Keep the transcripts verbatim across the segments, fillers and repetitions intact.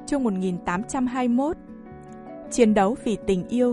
chương một nghìn tám trăm hai mươi mốt. Chiến đấu vì tình yêu.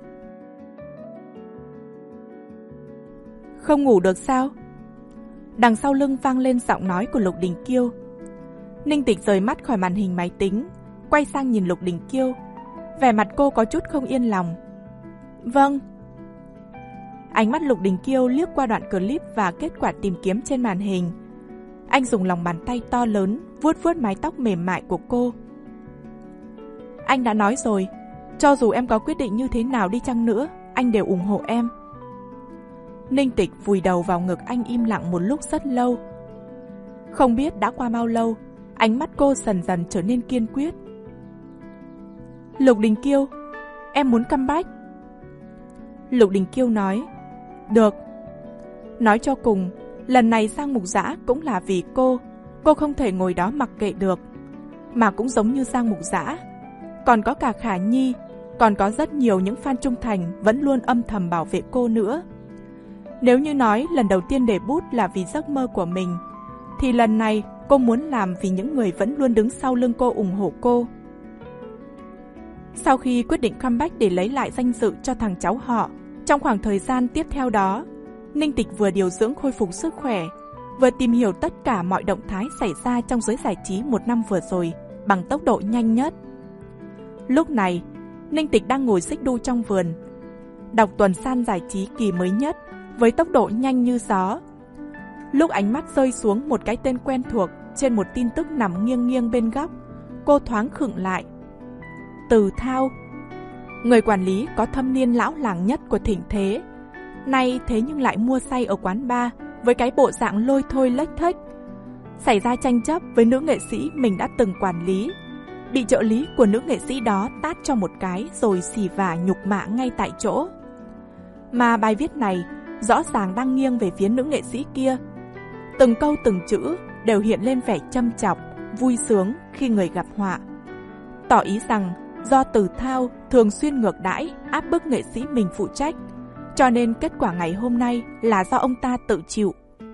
Không ngủ được sao? Đằng sau lưng vang lên giọng nói của Lục Đình Kiêu. Ninh Tịch rời mắt khỏi màn hình máy tính, quay sang nhìn Lục Đình Kiêu. Vẻ mặt cô có chút không yên lòng. Vâng. Ánh mắt Lục Đình Kiêu liếc qua đoạn clip và kết quả tìm kiếm trên màn hình. Anh dùng lòng bàn tay to lớn vuốt vuốt mái tóc mềm mại của cô. Anh đã nói rồi, cho dù em có quyết định như thế nào đi chăng nữa, anh đều ủng hộ em. Ninh Tịch vùi đầu vào ngực anh im lặng một lúc rất lâu. Không biết đã qua bao lâu, ánh mắt cô dần dần trở nên kiên quyết. Lục Đình Kiêu, em muốn comeback. Lục Đình Kiêu nói, được. Nói cho cùng, lần này sang Mục Dã cũng là vì cô. Cô không thể ngồi đó mặc kệ được. Mà cũng giống như Giang Mục Dã, còn có cả Khả Nhi, còn có rất nhiều những fan trung thành vẫn luôn âm thầm bảo vệ cô nữa. Nếu như nói lần đầu tiên để bút là vì giấc mơ của mình, thì lần này cô muốn làm vì những người vẫn luôn đứng sau lưng cô ủng hộ cô. Sau khi quyết định comeback để lấy lại danh dự cho thằng cháu họ, trong khoảng thời gian tiếp theo đó, Ninh Tịch vừa điều dưỡng khôi phục sức khỏe, vừa tìm hiểu tất cả mọi động thái xảy ra trong giới giải trí một năm vừa rồi bằng tốc độ nhanh nhất. Lúc này, Ninh Tịch đang ngồi xích đu trong vườn, đọc tuần san giải trí kỳ mới nhất với tốc độ nhanh như gió. Lúc ánh mắt rơi xuống một cái tên quen thuộc trên một tin tức nằm nghiêng nghiêng bên góc, cô thoáng khựng lại. Từ Thao, người quản lý có thâm niên lão làng nhất của Thịnh Thế, nay thế nhưng lại mua say ở quán bar với cái bộ dạng lôi thôi lếch thếch, xảy ra tranh chấp với nữ nghệ sĩ mình đã từng quản lý, bị trợ lý của nữ nghệ sĩ đó tát cho một cái rồi xì vả nhục mạ ngay tại chỗ. Mà bài viết này rõ ràng đang nghiêng về phía nữ nghệ sĩ kia. Từng câu từng chữ đều hiện lên vẻ châm chọc, vui sướng khi người gặp họa, tỏ ý rằng do Từ Thao thường xuyên ngược đãi, áp bức nghệ sĩ mình phụ trách, cho nên kết quả ngày hôm nay là do ông ta tự chịu.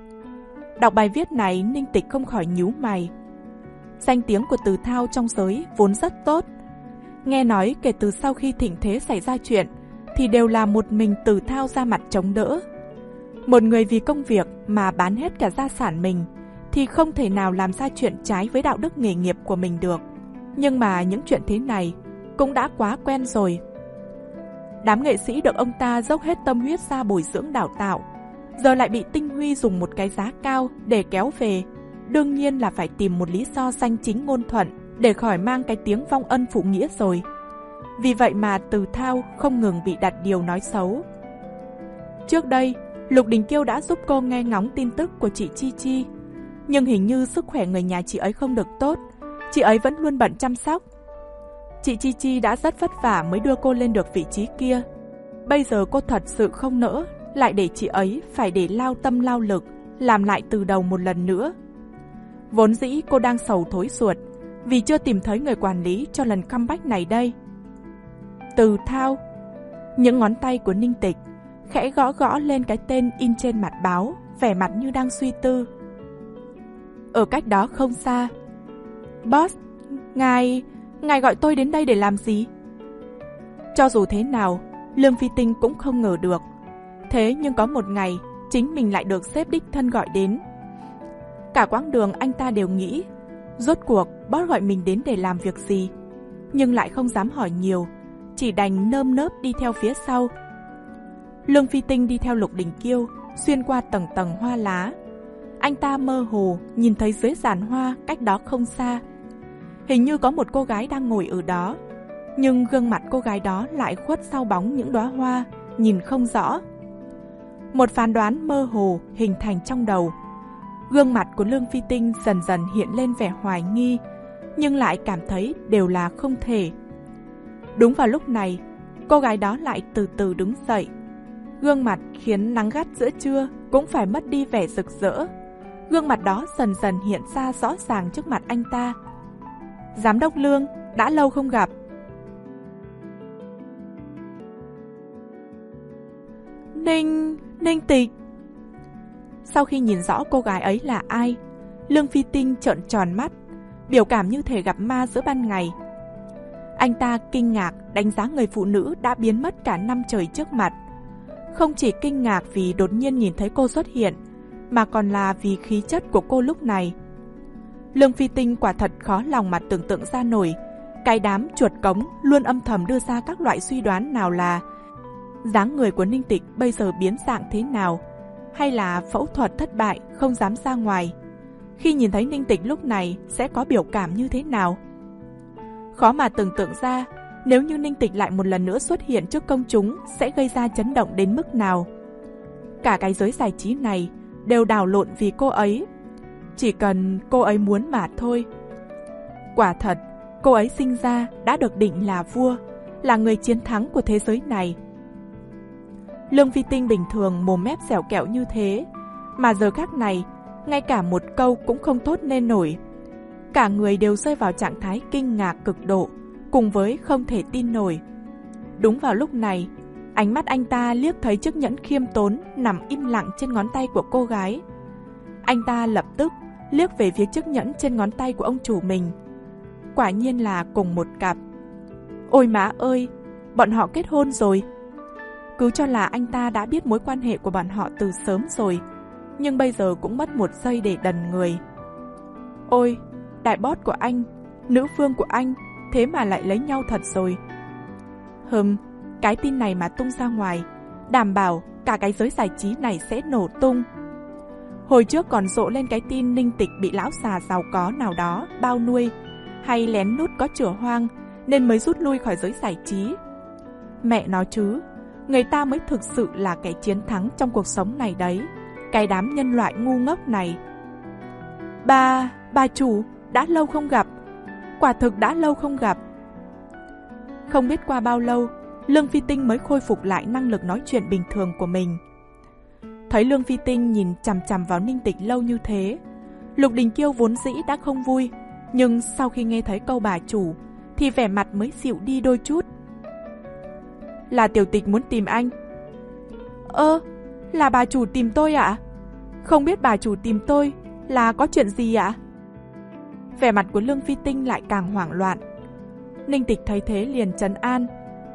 Đọc bài viết này, Ninh Tịch không khỏi nhíu mày. Danh tiếng của Từ Thao trong giới vốn rất tốt. Nghe nói kể từ sau khi Thịnh Thế xảy ra chuyện, thì đều là một mình Từ Thao ra mặt chống đỡ. Một người vì công việc mà bán hết cả gia sản mình, thì không thể nào làm ra chuyện trái với đạo đức nghề nghiệp của mình được. Nhưng mà những chuyện thế này cũng đã quá quen rồi. Đám nghệ sĩ được ông ta dốc hết tâm huyết ra bồi dưỡng đào tạo, giờ lại bị Tinh Huy dùng một cái giá cao để kéo về. Đương nhiên là phải tìm một lý do danh chính ngôn thuận để khỏi mang cái tiếng vong ân phụ nghĩa rồi. Vì vậy mà Từ Thao không ngừng bị đặt điều nói xấu. Trước đây, Lục Đình Kiêu đã giúp cô nghe ngóng tin tức của chị Chi Chi, nhưng hình như sức khỏe người nhà chị ấy không được tốt, chị ấy vẫn luôn bận chăm sóc. Chị Chi Chi đã rất vất vả mới đưa cô lên được vị trí kia. Bây giờ cô thật sự không nỡ lại để chị ấy phải để lao tâm lao lực làm lại từ đầu một lần nữa. Vốn dĩ cô đang sầu thối ruột vì chưa tìm thấy người quản lý cho lần comeback này đây. Từ Thao. Những ngón tay của Ninh Tịch khẽ gõ gõ lên cái tên in trên mặt báo, vẻ mặt như đang suy tư. Ở cách đó không xa. Boss, ngài... ngài gọi tôi đến đây để làm gì? Cho dù thế nào, Lương Phi Tinh cũng không ngờ được. Thế nhưng có một ngày, chính mình lại được sếp đích thân gọi đến. Cả quãng đường anh ta đều nghĩ, rốt cuộc boss gọi mình đến để làm việc gì, nhưng lại không dám hỏi nhiều, chỉ đành nơm nớp đi theo phía sau. Lương Phi Tinh đi theo Lục Đình Kiêu, xuyên qua tầng tầng hoa lá. Anh ta mơ hồ nhìn thấy dưới giàn hoa cách đó không xa, hình như có một cô gái đang ngồi ở đó, nhưng gương mặt cô gái đó lại khuất sau bóng những đóa hoa, nhìn không rõ. Một phán đoán mơ hồ hình thành trong đầu. Gương mặt của Lương Phi Tinh dần dần hiện lên vẻ hoài nghi, nhưng lại cảm thấy đều là không thể. Đúng vào lúc này, cô gái đó lại từ từ đứng dậy. Gương mặt khiến nắng gắt giữa trưa cũng phải mất đi vẻ rực rỡ. Gương mặt đó dần dần hiện ra rõ ràng trước mặt anh ta. Giám đốc Lương, đã lâu không gặp. Ninh... Ninh Tịch. Sau khi nhìn rõ cô gái ấy là ai, Lương Phi Tinh trợn tròn mắt, biểu cảm như thể gặp ma giữa ban ngày, Anh ta kinh ngạc đánh giá người phụ nữ đã biến mất cả năm trời trước mặt. Không chỉ kinh ngạc vì đột nhiên nhìn thấy cô xuất hiện, mà còn là vì khí chất của cô lúc này. Lương Phi Tinh quả thật khó lòng mà tưởng tượng ra nổi, cái đám chuột cống luôn âm thầm đưa ra các loại suy đoán, nào là dáng người của Ninh Tịch bây giờ biến dạng thế nào, hay là phẫu thuật thất bại không dám ra ngoài. Khi nhìn thấy Ninh Tịch lúc này sẽ có biểu cảm như thế nào. Khó mà tưởng tượng ra nếu như Ninh Tịch lại một lần nữa xuất hiện trước công chúng sẽ gây ra chấn động đến mức nào. Cả cái giới giải trí này đều đảo lộn vì cô ấy. Chỉ cần cô ấy muốn mà thôi. Quả thật, cô ấy sinh ra đã được định là vua, là người chiến thắng của thế giới này. Lương Phi Tinh bình thường mồm mép dẻo kẹo như thế, mà giờ khắc này, ngay cả một câu cũng không thốt nên nổi. Cả người đều rơi vào trạng thái kinh ngạc cực độ, cùng với không thể tin nổi. Đúng vào lúc này, ánh mắt anh ta liếc thấy chiếc nhẫn khiêm tốn nằm im lặng trên ngón tay của cô gái. Anh ta lập tức liếc về phía chiếc nhẫn trên ngón tay của ông chủ mình. Quả nhiên là cùng một cặp. Ôi má ơi, bọn họ kết hôn rồi. Cứ cho là anh ta đã biết mối quan hệ của bọn họ từ sớm rồi, nhưng bây giờ cũng mất một giây để đần người. Ôi, đại boss của anh, nữ vương của anh, thế mà lại lấy nhau thật rồi. Hừm, cái tin này mà tung ra ngoài, đảm bảo cả cái giới giải trí này sẽ nổ tung. Hồi trước còn rộ lên cái tin Ninh Tịch bị lão già giàu có nào đó bao nuôi, hay lén lút có chửa hoang nên mới rút lui khỏi giới giải trí. Mẹ nói chứ, người ta mới thực sự là kẻ chiến thắng trong cuộc sống này đấy. Cái đám nhân loại ngu ngốc này. Bà, bà chủ, đã lâu không gặp. Quả thực đã lâu không gặp. Không biết qua bao lâu, Lương Phi Tinh mới khôi phục lại năng lực nói chuyện bình thường của mình. Thấy Lương Phi Tinh nhìn chằm chằm vào Ninh Tịch lâu như thế, Lục Đình Kiêu vốn dĩ đã không vui, nhưng sau khi nghe thấy câu bà chủ thì vẻ mặt mới dịu đi đôi chút. Là tiểu tịch muốn tìm anh. Ơ, là bà chủ tìm tôi ạ? Không biết bà chủ tìm tôi là có chuyện gì ạ? Vẻ mặt của Lương Phi Tinh lại càng hoảng loạn. Ninh Tịch thấy thế liền trấn an.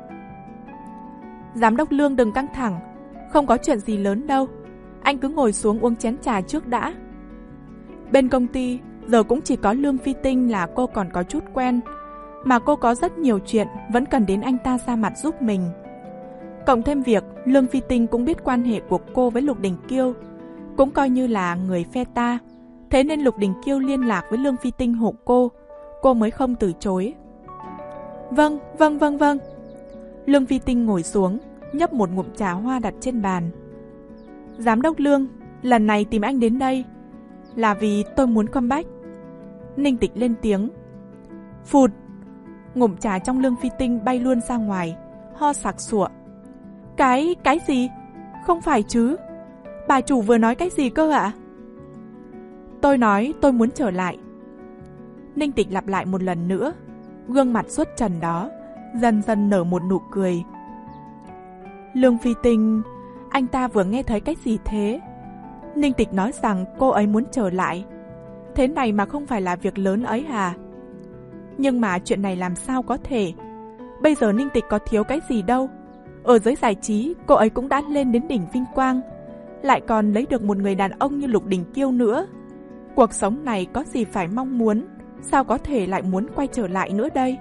Giám đốc Lương đừng căng thẳng, không có chuyện gì lớn đâu. Anh cứ ngồi xuống uống chén trà trước đã. Bên công ty giờ cũng chỉ có Lương Phi Tinh là cô còn có chút quen, mà cô có rất nhiều chuyện vẫn cần đến anh ta ra mặt giúp mình. Cộng thêm việc Lương Phi Tinh cũng biết quan hệ của cô với Lục Đình Kiêu, cũng coi như là người phe ta. Thế nên Lục Đình Kiêu liên lạc với Lương Phi Tinh hộ cô, cô mới không từ chối. Vâng, vâng, vâng, vâng. Lương Phi Tinh ngồi xuống, nhấp một ngụm trà hoa đặt trên bàn. Giám đốc Lương, lần này tìm anh đến đây là vì tôi muốn comeback. Ninh Tịch lên tiếng. Phụt. Ngụm trà trong Lương Phi Tinh bay luôn ra ngoài, ho sặc sụa. Cái, cái gì? Không phải chứ? Bà chủ vừa nói cái gì cơ ạ? Tôi nói tôi muốn trở lại. Ninh Tịch lặp lại một lần nữa, gương mặt xuất trần đó dần dần nở một nụ cười. Lương Phi Tinh, anh ta vừa nghe thấy cái gì thế? Ninh Tịch nói rằng cô ấy muốn trở lại. Thế này mà không phải là việc lớn ấy à? Nhưng mà chuyện này làm sao có thể? Bây giờ Ninh Tịch có thiếu cái gì đâu. Ở giới giải trí, cô ấy cũng đã lên đến đỉnh vinh quang, lại còn lấy được một người đàn ông như Lục Đình Kiêu nữa. Cuộc sống này có gì phải mong muốn, sao có thể lại muốn quay trở lại nữa đây?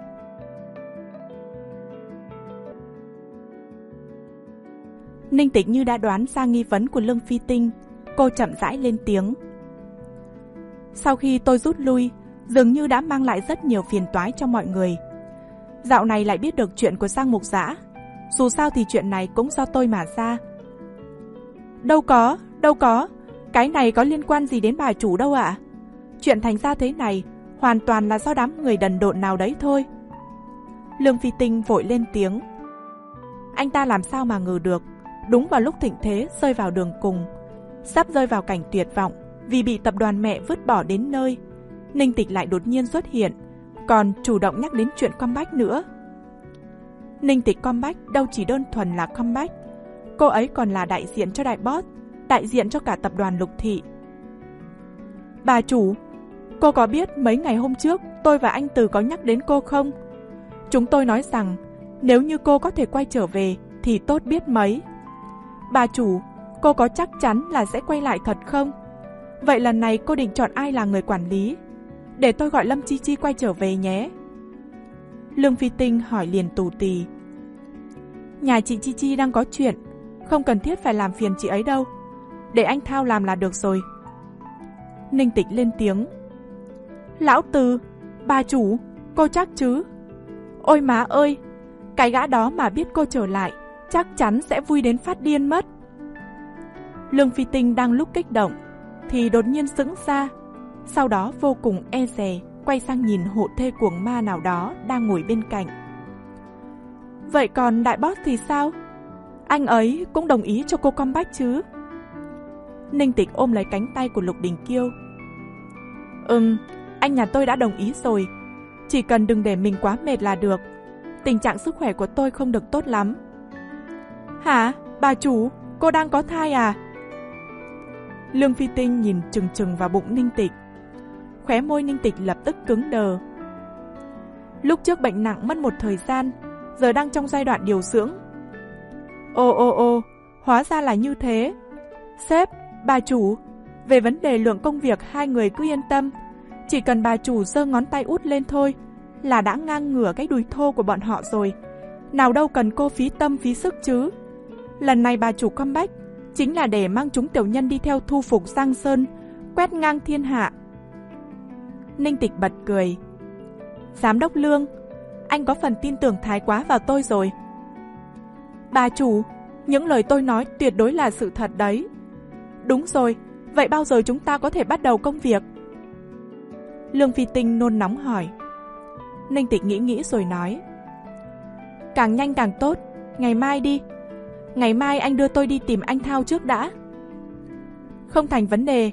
Ninh Tịch như đã đoán ra nghi vấn của Lương Phi Tinh, cô chậm rãi lên tiếng. Sau khi tôi rút lui, dường như đã mang lại rất nhiều phiền toái cho mọi người. Dạo này lại biết được chuyện của Giang Mục Dã, dù sao thì chuyện này cũng do tôi mà ra. Đâu có, đâu có, cái này có liên quan gì đến bà chủ đâu ạ. À? Chuyện thành ra thế này hoàn toàn là do đám người đần độn nào đấy thôi. Lương Phi Tinh vội lên tiếng. Anh ta làm sao mà ngờ được, đúng vào lúc thịnh thế rơi vào đường cùng, sắp rơi vào cảnh tuyệt vọng vì bị tập đoàn mẹ vứt bỏ đến nơi, Ninh Tịch lại đột nhiên xuất hiện, còn chủ động nhắc đến chuyện comeback nữa. Ninh Tịch comeback đâu chỉ đơn thuần là comeback, cô ấy còn là đại diện cho đại boss, đại diện cho cả tập đoàn Lục Thị. Bà chủ, cô có biết mấy ngày hôm trước tôi và anh Từ có nhắc đến cô không? Chúng tôi nói rằng nếu như cô có thể quay trở về thì tốt biết mấy. Bà chủ, cô có chắc chắn là sẽ quay lại thật không? Vậy lần này cô định chọn ai là người quản lý? Để tôi gọi Lâm Chi Chi quay trở về nhé. Lương Phi Tinh hỏi liền tù tì. Nhà chị Chi Chi đang có chuyện, không cần thiết phải làm phiền chị ấy đâu. Để anh Thao làm là được rồi. Ninh Tịch lên tiếng. Lão Từ, bà chủ, cô chắc chứ? Ôi má ơi, cái gã đó mà biết cô trở lại, chắc chắn sẽ vui đến phát điên mất. Lương Phi Tinh đang lúc kích động, thì đột nhiên sững ra. Sau đó vô cùng e dè, quay sang nhìn hộ thê cuồng ma nào đó đang ngồi bên cạnh. Vậy còn đại boss thì sao? Anh ấy cũng đồng ý cho cô comeback chứ? Ninh Tịch ôm lấy cánh tay của Lục Đình Kiêu. Ừm, anh nhà tôi đã đồng ý rồi. Chỉ cần đừng để mình quá mệt là được. Tình trạng sức khỏe của tôi không được tốt lắm. Hả? Bà chủ, cô đang có thai à? Lương Phi Tinh nhìn chừng chừng vào bụng Ninh Tịch. Khóe môi Ninh Tịch lập tức cứng đờ. Lúc trước bệnh nặng mất một thời gian, giờ đang trong giai đoạn điều dưỡng. Ô ô ô, hóa ra là như thế. Sếp, bà chủ, về vấn đề lượng công việc hai người cứ yên tâm. Chỉ cần bà chủ giơ ngón tay út lên thôi là đã ngang ngửa cái đùi thô của bọn họ rồi. Nào đâu cần cô phí tâm phí sức chứ. Lần này bà chủ comeback chính là để mang chúng tiểu nhân đi theo thu phục Giang Sơn, quét ngang thiên hạ. Ninh Tịch bật cười. Giám đốc Lương, anh có phần tin tưởng thái quá vào tôi rồi. Bà chủ, những lời tôi nói tuyệt đối là sự thật đấy. Đúng rồi, vậy bao giờ chúng ta có thể bắt đầu công việc? Lương Phi Tinh nôn nóng hỏi. Ninh Tịch nghĩ nghĩ rồi nói. Càng nhanh càng tốt, ngày mai đi. Ngày mai anh đưa tôi đi tìm anh Thao trước đã. Không thành vấn đề.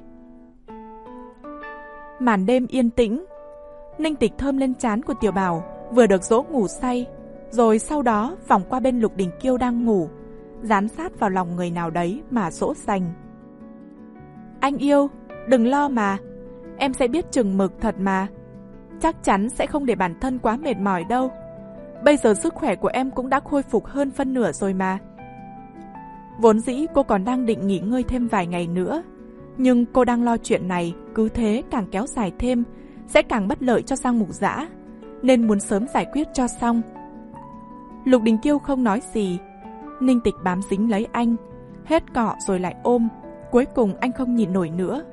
Màn đêm yên tĩnh. Ninh Tịch thơm lên trán của Tiểu Bảo, vừa được dỗ ngủ say, rồi sau đó vòng qua bên Lục Đình Kiêu đang ngủ, dán sát vào lòng người nào đấy mà dỗ dành. Anh yêu, đừng lo mà, em sẽ biết chừng mực thật mà. Chắc chắn sẽ không để bản thân quá mệt mỏi đâu. Bây giờ sức khỏe của em cũng đã khôi phục hơn phân nửa rồi mà. Vốn dĩ cô còn đang định nghỉ ngơi thêm vài ngày nữa, nhưng cô đang lo chuyện này cứ thế càng kéo dài thêm sẽ càng bất lợi cho Giang Mục Dã, nên muốn sớm giải quyết cho xong. Lục Đình Kiêu không nói gì. Ninh Tịch bám dính lấy anh, hết cọ rồi lại ôm. Cuối cùng anh không nhịn nổi nữa.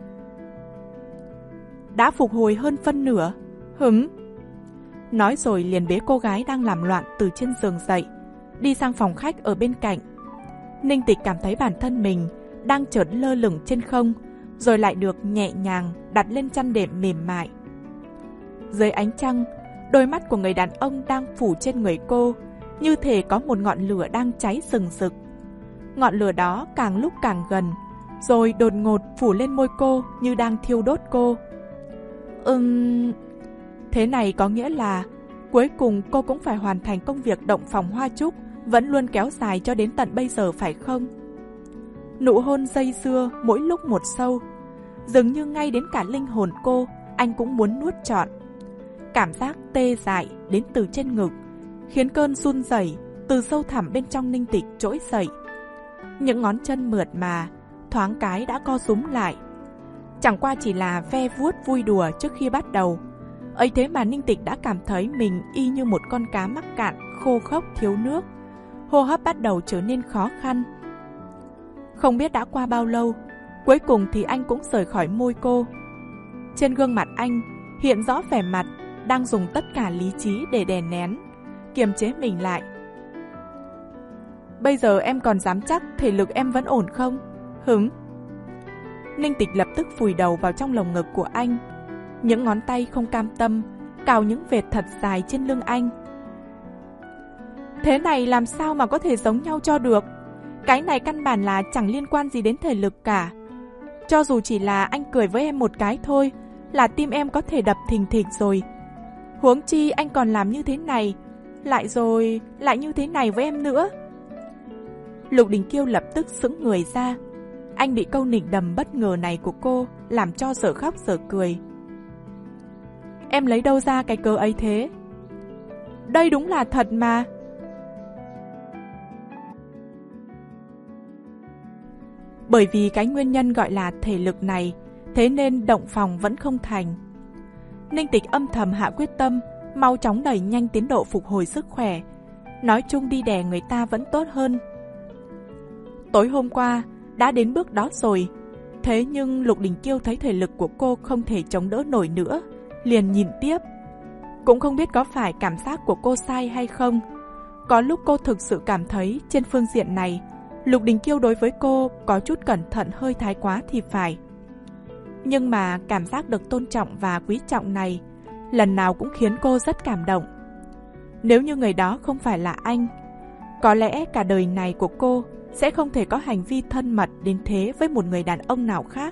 Đã phục hồi hơn phân nửa? Hửm? Nói rồi liền bế cô gái đang làm loạn từ trên giường dậy, đi sang phòng khách ở bên cạnh. Ninh Tịch cảm thấy bản thân mình đang chợt lơ lửng trên không, rồi lại được nhẹ nhàng đặt lên chăn đệm mềm mại. Dưới ánh trăng, đôi mắt của người đàn ông đang phủ trên người cô, như thể có một ngọn lửa đang cháy rừng rực. Ngọn lửa đó càng lúc càng gần, rồi đột ngột phủ lên môi cô như đang thiêu đốt cô. Ừm... Thế này có nghĩa là cuối cùng cô cũng phải hoàn thành công việc động phòng hoa trúc vẫn luôn kéo dài cho đến tận bây giờ phải không? Nụ hôn dây dưa mỗi lúc một sâu, dường như ngay đến cả linh hồn cô anh cũng muốn nuốt trọn. Cảm giác tê dại đến từ trên ngực khiến cơn run rẩy từ sâu thẳm bên trong Ninh Tịch trỗi dậy. Những ngón chân mượt mà thoáng cái đã co rúm lại. Chẳng qua chỉ là ve vuốt vui đùa trước khi bắt đầu, ấy thế mà Ninh Tịch đã cảm thấy mình y như một con cá mắc cạn, khô khốc thiếu nước. Hô hấp bắt đầu trở nên khó khăn. Không biết đã qua bao lâu, cuối cùng thì anh cũng rời khỏi môi cô. Trên gương mặt anh hiện rõ vẻ mặt đang dùng tất cả lý trí để đè nén, kiềm chế mình lại. Bây giờ em còn dám chắc thể lực em vẫn ổn không? Hửm? Ninh Tịch lập tức vùi đầu vào trong lồng ngực của anh. Những ngón tay không cam tâm cào những vệt thật dài trên lưng anh. Thế này làm sao mà có thể giống nhau cho được? Cái này căn bản là chẳng liên quan gì đến thể lực cả. Cho dù chỉ là anh cười với em một cái thôi là tim em có thể đập thình thịch rồi. Huống chi anh còn làm như thế này, lại rồi lại như thế này với em nữa. Lục Đình Kiêu lập tức sững người ra. Anh bị câu nịnh đầm bất ngờ này của cô làm cho dở khóc dở cười. Em lấy đâu ra cái cớ ấy thế? đây đúng là thật mà. Bởi vì cái nguyên nhân gọi là thể lực này, thế nên động phòng vẫn không thành. Ninh Tịch âm thầm hạ quyết tâm, mau chóng đẩy nhanh tiến độ phục hồi sức khỏe. Nói chung đi đè người ta vẫn tốt hơn. Tối hôm qua, đã đến bước đó rồi. Thế nhưng Lục Đình Kiêu thấy thể lực của cô không thể chống đỡ nổi nữa, liền nhìn tiếp. Cũng không biết có phải cảm giác của cô sai hay không. Có lúc cô thực sự cảm thấy trên phương diện này, Lục Đình Kiêu đối với cô có chút cẩn thận hơi thái quá thì phải. Nhưng mà cảm giác được tôn trọng và quý trọng này, lần nào cũng khiến cô rất cảm động. Nếu như người đó không phải là anh, có lẽ cả đời này của cô sẽ không thể có hành vi thân mật đến thế với một người đàn ông nào khác.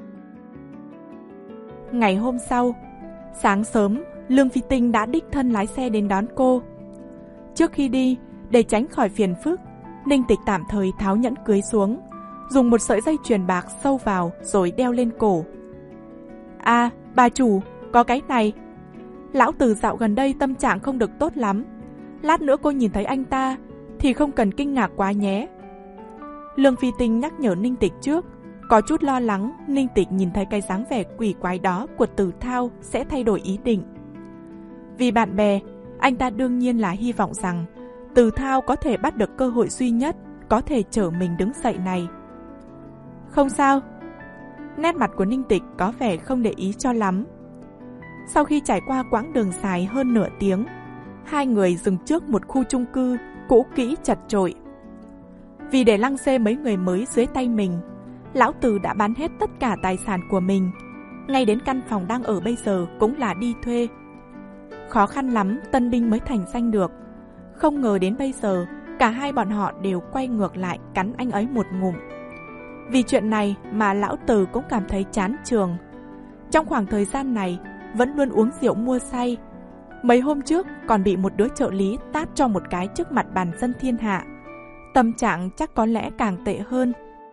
Ngày hôm sau, sáng sớm, Lương Phi Tinh đã đích thân lái xe đến đón cô. Trước khi đi, để tránh khỏi phiền phức, Ninh Tịch tạm thời tháo nhẫn cưới xuống, dùng một sợi dây chuyền bạc sâu vào rồi đeo lên cổ. À, bà chủ, có cái này. Lão Từ dạo gần đây tâm trạng không được tốt lắm. Lát nữa cô nhìn thấy anh ta thì không cần kinh ngạc quá nhé. Lương Phi Tinh nhắc nhở Ninh Tịch trước, có chút lo lắng Ninh Tịch nhìn thấy cái dáng vẻ quỷ quái đó của Từ Thao sẽ thay đổi ý định. Vì bạn bè, anh ta đương nhiên là hy vọng rằng Từ Thao có thể bắt được cơ hội duy nhất có thể chở mình đứng dậy này. Không sao. Nét mặt của Ninh Tịch có vẻ không để ý cho lắm. Sau khi trải qua quãng đường dài hơn nửa tiếng, hai người dừng trước một khu chung cư cũ kỹ chật chội. Vì để lăng xê mấy người mới dưới tay mình, Lão Từ đã bán hết tất cả tài sản của mình, ngay đến căn phòng đang ở bây giờ cũng là đi thuê. Khó khăn lắm tân binh mới thành danh được. Không ngờ đến bây giờ, cả hai bọn họ đều quay ngược lại cắn anh ấy một ngụm. Vì chuyện này mà Lão Từ cũng cảm thấy chán trường. Trong khoảng thời gian này, vẫn luôn uống rượu mua say. Mấy hôm trước còn bị một đứa trợ lý tát cho một cái trước mặt bàn dân thiên hạ. Tâm trạng chắc có lẽ càng tệ hơn.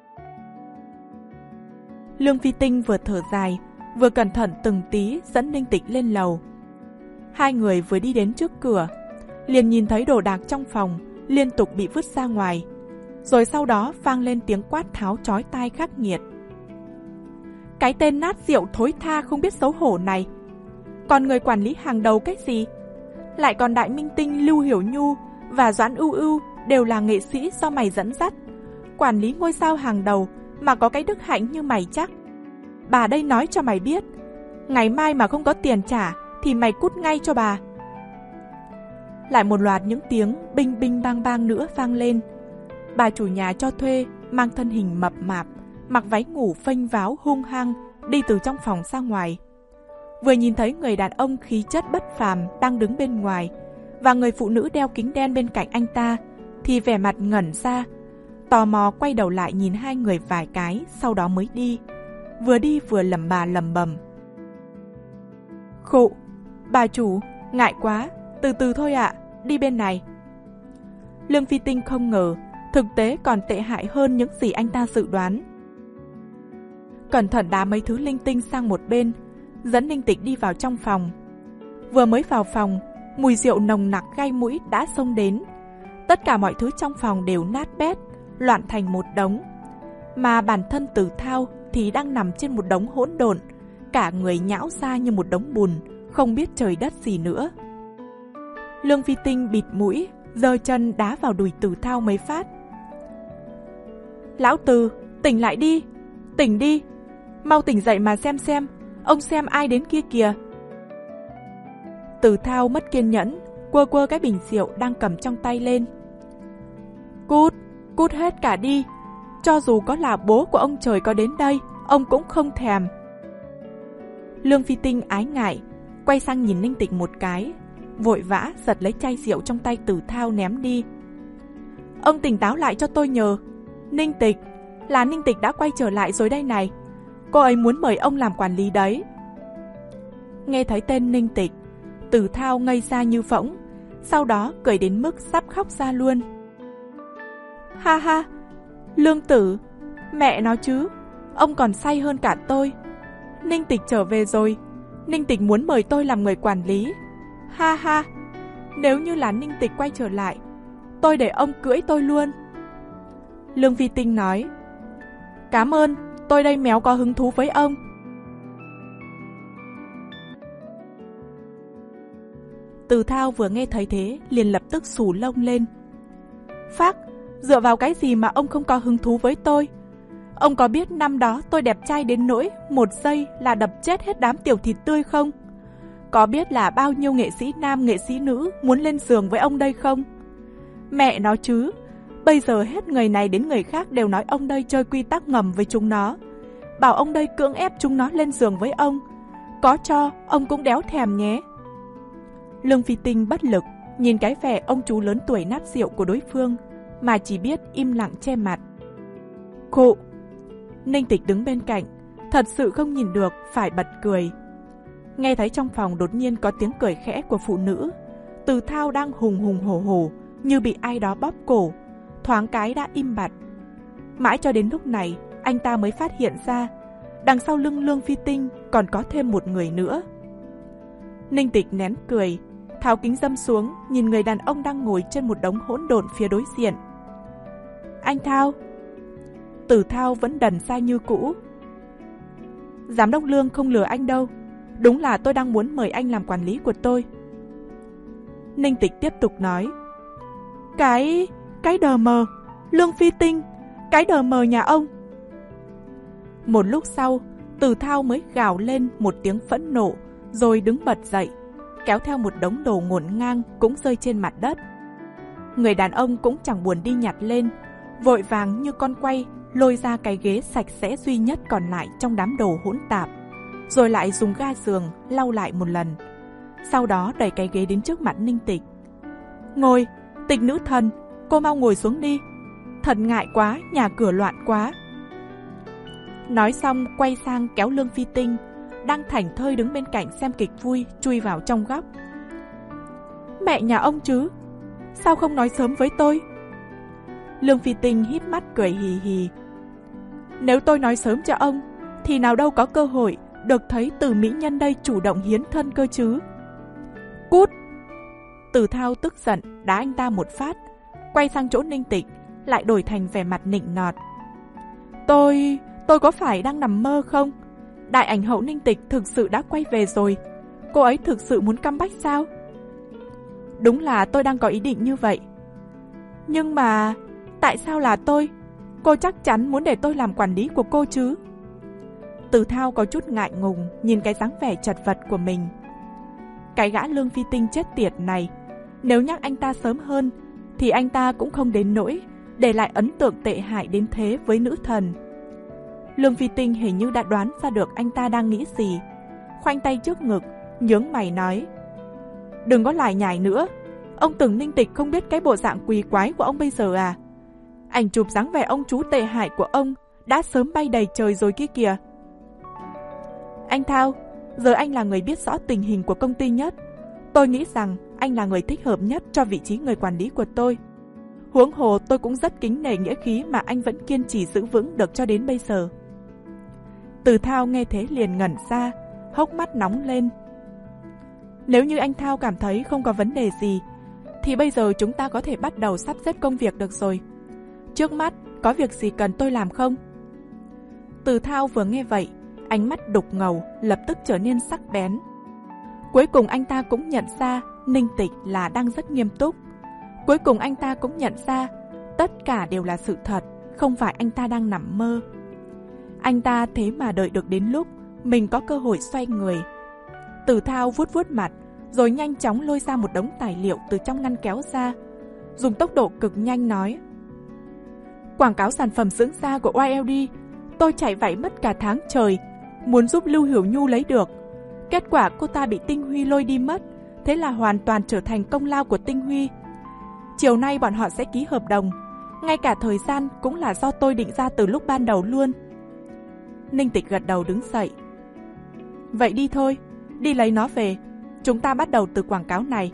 Lương Phi Tinh vừa thở dài, vừa cẩn thận từng tí dẫn Ninh Tịch lên lầu. Hai người vừa đi đến trước cửa, liền nhìn thấy đồ đạc trong phòng liên tục bị vứt ra ngoài. Rồi sau đó vang lên tiếng quát tháo chói tai khắc nghiệt. Cái tên nát rượu thối tha không biết xấu hổ này. Còn người quản lý hàng đầu cái gì? Lại còn đại minh tinh Lưu Hiểu Nhu và Doãn Ưu Ưu đều là nghệ sĩ do mày dẫn dắt. Quản lý ngôi sao hàng đầu mà có cái đức hạnh như mày chắc. Bà đây nói cho mày biết, ngày mai mà không có tiền trả thì mày cút ngay cho bà. Lại một loạt những tiếng binh binh bang bang nữa vang lên. Bà chủ nhà cho thuê mang thân hình mập mạp, mặc váy ngủ phênh váo hung hăng đi từ trong phòng ra ngoài. Vừa nhìn thấy người đàn ông khí chất bất phàm đang đứng bên ngoài và người phụ nữ đeo kính đen bên cạnh anh ta thì vẻ mặt ngẩn ra, tò mò quay đầu lại nhìn hai người vài cái, sau đó mới đi. Vừa đi vừa lẩm bà lẩm bẩm. Khụ, bà chủ, ngại quá, từ từ thôi ạ, đi bên này. Lương Phi Tinh không ngờ, thực tế còn tệ hại hơn những gì anh ta dự đoán. Cẩn thận đá mấy thứ linh tinh sang một bên, dẫn Ninh Tịch đi vào trong phòng. Vừa mới vào phòng, mùi rượu nồng nặc gai mũi đã xông đến. Tất cả mọi thứ trong phòng đều nát bét, loạn thành một đống. Mà bản thân Từ Thao thì đang nằm trên một đống hỗn độn, cả người nhão ra như một đống bùn, không biết trời đất gì nữa. Lương Phi Tinh bịt mũi, giơ chân đá vào đùi Từ Thao mấy phát. Lão Từ, tỉnh lại đi, tỉnh đi, mau tỉnh dậy mà xem xem, ông xem ai đến kia kìa. Từ Thao mất kiên nhẫn, quơ quơ cái bình rượu đang cầm trong tay lên. Cút, cút hết cả đi, cho dù có là bố của ông trời có đến đây, ông cũng không thèm. Lương Phi Tinh ái ngại, quay sang nhìn Ninh Tịch một cái, vội vã giật lấy chai rượu trong tay Từ Thao ném đi. Ông tỉnh táo lại cho tôi nhờ. Ninh Tịch, là Ninh Tịch đã quay trở lại rồi đây này. Cô ấy muốn mời ông làm quản lý đấy. Nghe thấy tên Ninh Tịch, Từ Thao ngây ra như phỗng, sau đó cười đến mức sắp khóc ra luôn. Ha ha, Lương Tử, mẹ nó chứ, ông còn say hơn cả tôi. Ninh Tịch trở về rồi, Ninh Tịch muốn mời tôi làm người quản lý. Ha ha, Nếu như là Ninh Tịch quay trở lại, tôi để ông cưỡi tôi luôn. Lương Phi Tinh nói, cảm ơn, tôi đây méo có hứng thú với ông. Từ Thao vừa nghe thấy thế liền lập tức xù lông lên. Phác, dựa vào cái gì mà ông không có hứng thú với tôi? Ông có biết năm đó tôi đẹp trai đến nỗi một giây là đập chết hết đám tiểu thịt tươi không? Có biết là bao nhiêu nghệ sĩ nam nghệ sĩ nữ muốn lên giường với ông đây không? Mẹ nó chứ, bây giờ hết người này đến người khác đều nói ông đây chơi quy tắc ngầm với chúng nó, bảo ông đây cưỡng ép chúng nó lên giường với ông. Có cho ông cũng đéo thèm nhé. Lương Phi Tinh bất lực nhìn cái vẻ ông chú lớn tuổi nát rượu của đối phương mà chỉ biết im lặng che mặt. Khụ. Ninh Tịch đứng bên cạnh, thật sự không nhìn được phải bật cười. Nghe thấy trong phòng đột nhiên có tiếng cười khẽ của phụ nữ. Từ Thao đang hùng hùng hổ hổ như bị ai đó bóp cổ, thoáng cái đã im bặt. Mãi cho đến lúc này anh ta mới phát hiện ra đằng sau lưng Lương Phi Tinh còn có thêm một người nữa. Ninh Tịch nén cười, tháo kính râm xuống nhìn người đàn ông đang ngồi trên một đống hỗn độn phía đối diện. Anh Thao. Từ Thao vẫn đần sai như cũ. Giám đốc Lương không lừa anh đâu, đúng là tôi đang muốn mời anh làm quản lý của tôi. Ninh Tịch tiếp tục nói, Cái... cái đờ mờ, Lương Phi Tinh, cái đờ mờ nhà ông. Một lúc sau, Từ Thao mới gào lên một tiếng phẫn nộ, rồi đứng bật dậy, kéo theo một đống đồ ngổn ngang cũng rơi trên mặt đất. Người đàn ông cũng chẳng buồn đi nhặt lên, vội vàng như con quay lôi ra cái ghế sạch sẽ duy nhất còn lại trong đám đồ hỗn tạp, rồi lại dùng ga giường lau lại một lần. Sau đó đẩy cái ghế đến trước mặt Ninh Tịch. Ngồi, Tịch nữ thần, cô mau ngồi xuống đi. Thật ngại quá, nhà cửa loạn quá. Nói xong quay sang kéo Lương Phi Tinh, đang thảnh thơi đứng bên cạnh xem kịch vui, chui vào trong góc. Mẹ nhà ông chứ, sao không nói sớm với tôi? Lương Phi Tinh híp mắt cười hì hì. Nếu tôi nói sớm cho ông, thì nào đâu có cơ hội được thấy Từ mỹ nhân đây chủ động hiến thân cơ chứ. Cút! Từ Thao tức giận đá anh ta một phát, quay sang chỗ Ninh Tịch, lại đổi thành vẻ mặt nịnh nọt. Tôi... tôi có phải đang nằm mơ không? Đại ảnh hậu Ninh Tịch thực sự đã quay về rồi. Cô ấy thực sự muốn comeback sao? Đúng là tôi đang có ý định như vậy. Nhưng mà... tại sao là tôi? Cô chắc chắn muốn để tôi làm quản lý của cô chứ? Từ Thao có chút ngại ngùng nhìn cái dáng vẻ chật vật của mình. Cái gã Lương Phi Tinh chết tiệt này, nếu nhắc anh ta sớm hơn thì anh ta cũng không đến nỗi để lại ấn tượng tệ hại đến thế với nữ thần. Lương Phi Tinh hình như đã đoán ra được anh ta đang nghĩ gì, khoanh tay trước ngực, nhướng mày nói: Đừng có lải nhải nữa, ông tưởng Ninh Tịch không biết cái bộ dạng quỷ quái của ông bây giờ à? Ảnh chụp dáng vẻ ông chú tệ hại của ông đã sớm bay đầy trời rồi kia kìa. Anh Thao, giờ anh là người biết rõ tình hình của công ty nhất. Tôi nghĩ rằng anh là người thích hợp nhất cho vị trí người quản lý của tôi. Huống hồ tôi cũng rất kính nể nghĩa khí mà anh vẫn kiên trì giữ vững được cho đến bây giờ. Từ Thao nghe thế liền ngẩn ra, hốc mắt nóng lên. Nếu như anh Thao cảm thấy không có vấn đề gì, thì bây giờ chúng ta có thể bắt đầu sắp xếp công việc được rồi. Trước mắt, có việc gì cần tôi làm không? Từ Thao vừa nghe vậy, ánh mắt đục ngầu lập tức trở nên sắc bén. Cuối cùng anh ta cũng nhận ra Ninh Tịch là đang rất nghiêm túc. Cuối cùng anh ta cũng nhận ra tất cả đều là sự thật, không phải anh ta đang nằm mơ. Anh ta thế mà đợi được đến lúc mình có cơ hội xoay người. Từ Thao vuốt vuốt mặt, rồi nhanh chóng lôi ra một đống tài liệu từ trong ngăn kéo ra, dùng tốc độ cực nhanh nói: Quảng cáo sản phẩm dưỡng da của Y L D, tôi chạy vạy mất cả tháng trời, muốn giúp Lưu Hiểu Nhu lấy được. Kết quả cô ta bị Tinh Huy lôi đi mất, thế là hoàn toàn trở thành công lao của Tinh Huy. Chiều nay bọn họ sẽ ký hợp đồng, ngay cả thời gian cũng là do tôi định ra từ lúc ban đầu luôn. Ninh Tịch gật đầu đứng dậy. Vậy đi thôi, đi lấy nó về, chúng ta bắt đầu từ quảng cáo này.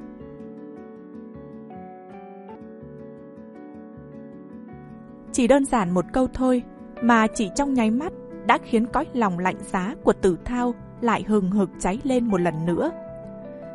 Chỉ đơn giản một câu thôi mà chỉ trong nháy mắt đã khiến cõi lòng lạnh giá của Từ Thao lại hừng hực cháy lên một lần nữa.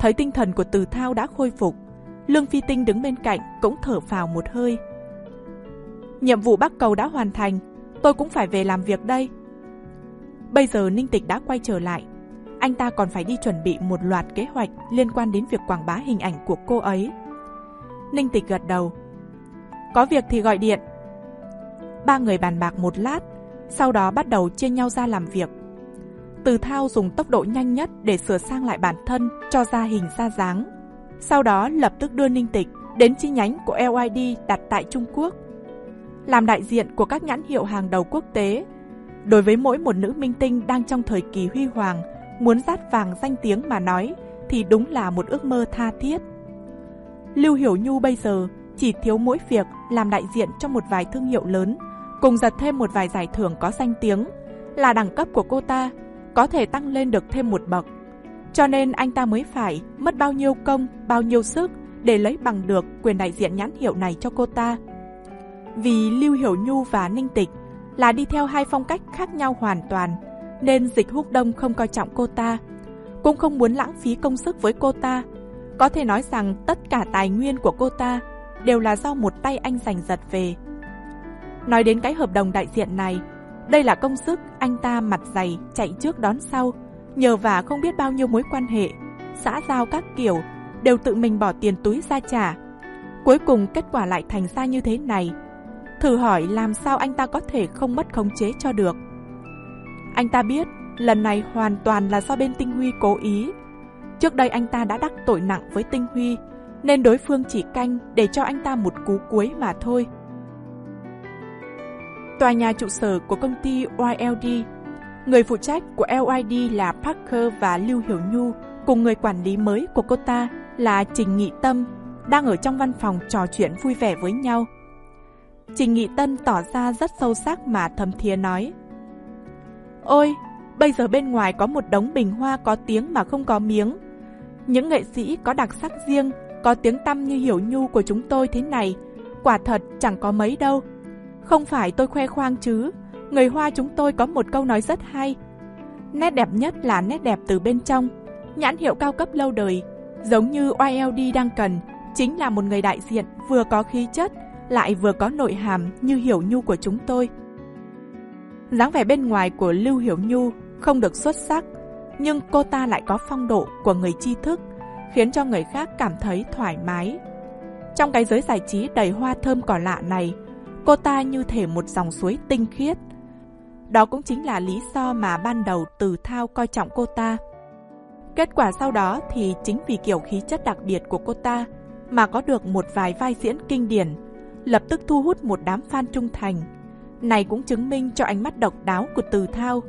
Thấy tinh thần của Từ Thao đã khôi phục, Lương Phi Tinh đứng bên cạnh cũng thở phào một hơi. Nhiệm vụ Bắc Cầu đã hoàn thành, tôi cũng phải về làm việc đây. Bây giờ Ninh Tịch đã quay trở lại, anh ta còn phải đi chuẩn bị một loạt kế hoạch liên quan đến việc quảng bá hình ảnh của cô ấy. Ninh Tịch gật đầu. Có việc thì gọi điện. Ba người bàn bạc một lát, sau đó bắt đầu chia nhau ra làm việc. Từ Thao dùng tốc độ nhanh nhất để sửa sang lại bản thân cho ra hình ra dáng. Sau đó lập tức đưa Ninh Tịch đến chi nhánh của lờ i đê đặt tại Trung Quốc. Làm đại diện của các nhãn hiệu hàng đầu quốc tế, đối với mỗi một nữ minh tinh đang trong thời kỳ huy hoàng, muốn dát vàng danh tiếng mà nói thì đúng là một ước mơ tha thiết. Lưu Hiểu Nhu bây giờ chỉ thiếu mỗi việc làm đại diện cho một vài thương hiệu lớn, cùng giật thêm một vài giải thưởng có danh tiếng, là đẳng cấp của cô ta có thể tăng lên được thêm một bậc. Cho nên anh ta mới phải mất bao nhiêu công, bao nhiêu sức để lấy bằng được quyền đại diện nhãn hiệu này cho cô ta. Vì Lưu Hiểu Nhu và Ninh Tịch là đi theo hai phong cách khác nhau hoàn toàn, nên Dịch Húc Đông không coi trọng cô ta, cũng không muốn lãng phí công sức với cô ta. Có thể nói rằng tất cả tài nguyên của cô ta đều là do một tay anh giành giật về. Nói đến cái hợp đồng đại diện này, đây là công sức anh ta mặt dày chạy trước đón sau, nhờ vả không biết bao nhiêu mối quan hệ, xã giao các kiểu, đều tự mình bỏ tiền túi ra trả. Cuối cùng kết quả lại thành ra như thế này. Thử hỏi làm sao anh ta có thể không mất khống chế cho được. Anh ta biết lần này hoàn toàn là do bên Tinh Huy cố ý. Trước đây anh ta đã đắc tội nặng với Tinh Huy, nên đối phương chỉ canh để cho anh ta một cú cuối mà thôi. Tòa nhà trụ sở của công ty Y L D, người phụ trách của L I D là Parker và Lưu Hiểu Nhu, cùng người quản lý mới của cô ta là Trình Nghị Tâm, đang ở trong văn phòng trò chuyện vui vẻ với nhau. Trình Nghị Tân tỏ ra rất sâu sắc mà thầm thía nói: Ôi, bây giờ bên ngoài có một đống bình hoa có tiếng mà không có miếng. Những nghệ sĩ có đặc sắc riêng, có tiếng tăm như Hiểu Nhu của chúng tôi thế này, quả thật chẳng có mấy đâu. Không phải tôi khoe khoang chứ, người Hoa chúng tôi có một câu nói rất hay: nét đẹp nhất là nét đẹp từ bên trong. Nhãn hiệu cao cấp lâu đời, giống như Y L D đang cần, chính là một người đại diện vừa có khí chất, lại vừa có nội hàm như Hiểu Nhu của chúng tôi. Dáng vẻ bên ngoài của Lưu Hiểu Nhu không được xuất sắc, nhưng cô ta lại có phong độ của người tri thức, khiến cho người khác cảm thấy thoải mái. Trong cái giới giải trí đầy hoa thơm cỏ lạ này, cô ta như thể một dòng suối tinh khiết. Đó cũng chính là lý do mà ban đầu Từ Thao coi trọng cô ta. Kết quả sau đó thì chính vì kiểu khí chất đặc biệt của cô ta mà có được một vài vai diễn kinh điển, lập tức thu hút một đám fan trung thành. Này cũng chứng minh cho ánh mắt độc đáo của Từ Thao.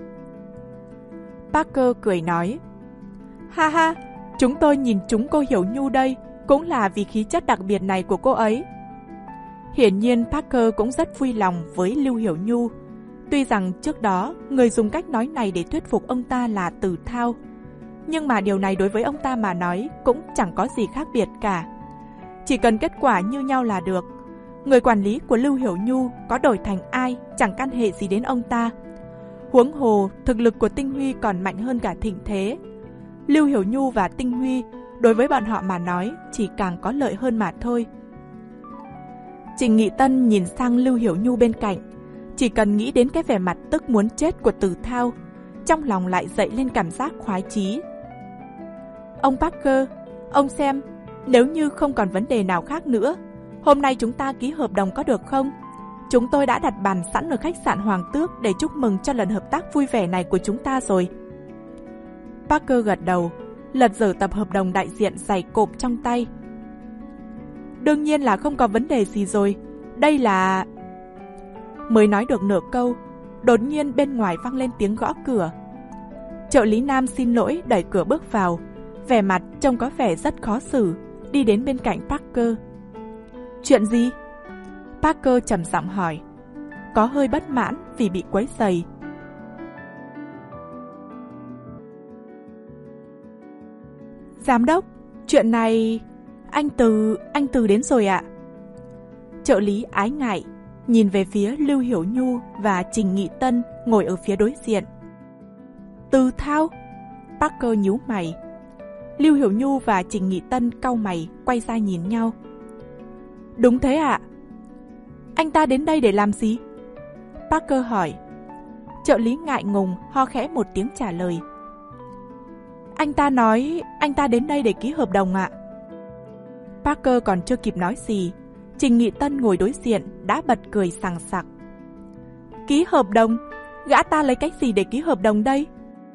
Parker cười nói: Ha ha, chúng tôi nhìn chúng cô Hiểu Nhu đây cũng là vì khí chất đặc biệt này của cô ấy. Hiển nhiên Parker cũng rất vui lòng với Lưu Hiểu Nhu. Tuy rằng trước đó người dùng cách nói này để thuyết phục ông ta là Từ Thao, nhưng mà điều này đối với ông ta mà nói cũng chẳng có gì khác biệt cả. Chỉ cần kết quả như nhau là được. Người quản lý của Lưu Hiểu Nhu có đổi thành ai chẳng căn hệ gì đến ông ta. Huống hồ, thực lực của Tinh Huy còn mạnh hơn cả Thịnh Thế. Lưu Hiểu Nhu và Tinh Huy đối với bọn họ mà nói chỉ càng có lợi hơn mà thôi. Trình Nghị Tân nhìn sang Lưu Hiểu Nhu bên cạnh, chỉ cần nghĩ đến cái vẻ mặt tức muốn chết của Từ Thao, trong lòng lại dậy lên cảm giác khoái chí. Ông Parker, ông xem, nếu như không còn vấn đề nào khác nữa, hôm nay chúng ta ký hợp đồng có được không? Chúng tôi đã đặt bàn sẵn ở khách sạn Hoàng Tước để chúc mừng cho lần hợp tác vui vẻ này của chúng ta rồi. Parker gật đầu, lật dở tập hợp đồng đại diện dày cộp trong tay. Đương nhiên là không có vấn đề gì rồi, đây là... Mới nói được nửa câu, đột nhiên bên ngoài vang lên tiếng gõ cửa. Trợ lý nam xin lỗi đẩy cửa bước vào, vẻ mặt trông có vẻ rất khó xử, đi đến bên cạnh Parker. Chuyện gì? Parker trầm giọng hỏi, có hơi bất mãn vì bị quấy rầy. Giám đốc, chuyện này... Anh Từ, anh Từ đến rồi ạ. Trợ lý ái ngại, nhìn về phía Lưu Hiểu Nhu và Trình Nghị Tân ngồi ở phía đối diện. Từ Thao? Parker nhíu mày. Lưu Hiểu Nhu và Trình Nghị Tân cau mày quay ra nhìn nhau. Đúng thế ạ. Anh ta đến đây để làm gì? Parker hỏi. Trợ lý ngại ngùng ho khẽ một tiếng trả lời. Anh ta nói anh ta đến đây để ký hợp đồng ạ. Parker còn chưa kịp nói gì, Trình Nghị Tân ngồi đối diện đã bật cười sằng sặc. Ký hợp đồng? Gã ta lấy cái gì để ký hợp đồng đây?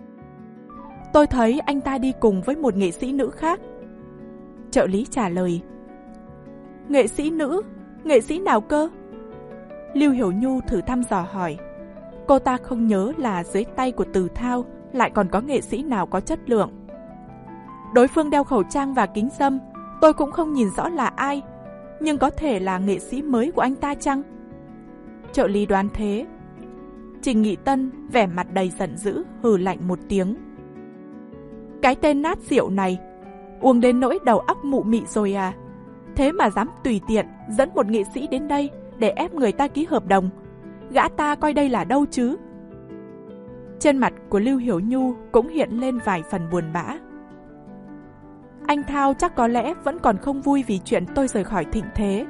Tôi thấy anh ta đi cùng với một nghệ sĩ nữ khác. Trợ lý trả lời. Nghệ sĩ nữ? Nghệ sĩ nào cơ? Lưu Hiểu Nhu thử thăm dò hỏi. Cô ta không nhớ là dưới tay của Từ Thao lại còn có nghệ sĩ nào có chất lượng. Đối phương đeo khẩu trang và kính râm, tôi cũng không nhìn rõ là ai, nhưng có thể là nghệ sĩ mới của anh ta chăng? Trợ lý đoán thế. Trình Nghị Tân vẻ mặt đầy giận dữ hừ lạnh một tiếng. Cái tên nát rượu này, uống đến nỗi đầu óc mụ mị rồi à? Thế mà dám tùy tiện dẫn một nghệ sĩ đến đây để ép người ta ký hợp đồng. Gã ta coi đây là đâu chứ? Trên mặt của Lưu Hiểu Nhu cũng hiện lên vài phần buồn bã. Anh Thao chắc có lẽ vẫn còn không vui vì chuyện tôi rời khỏi Thịnh Thế.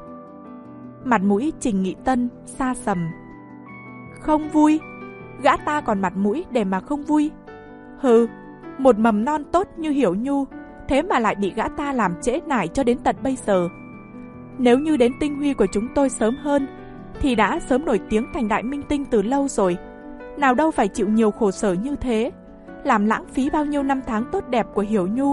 Mặt mũi Trình Nghị Tân xa sầm. Không vui? Gã ta còn mặt mũi để mà không vui? Hừ, một mầm non tốt như Hiểu Nhu, thế mà lại bị gã ta làm trễ nải cho đến tận bây giờ. Nếu như đến tinh huy của chúng tôi sớm hơn, thì đã sớm nổi tiếng thành đại minh tinh từ lâu rồi. Nào đâu phải chịu nhiều khổ sở như thế, làm lãng phí bao nhiêu năm tháng tốt đẹp của Hiểu Nhu.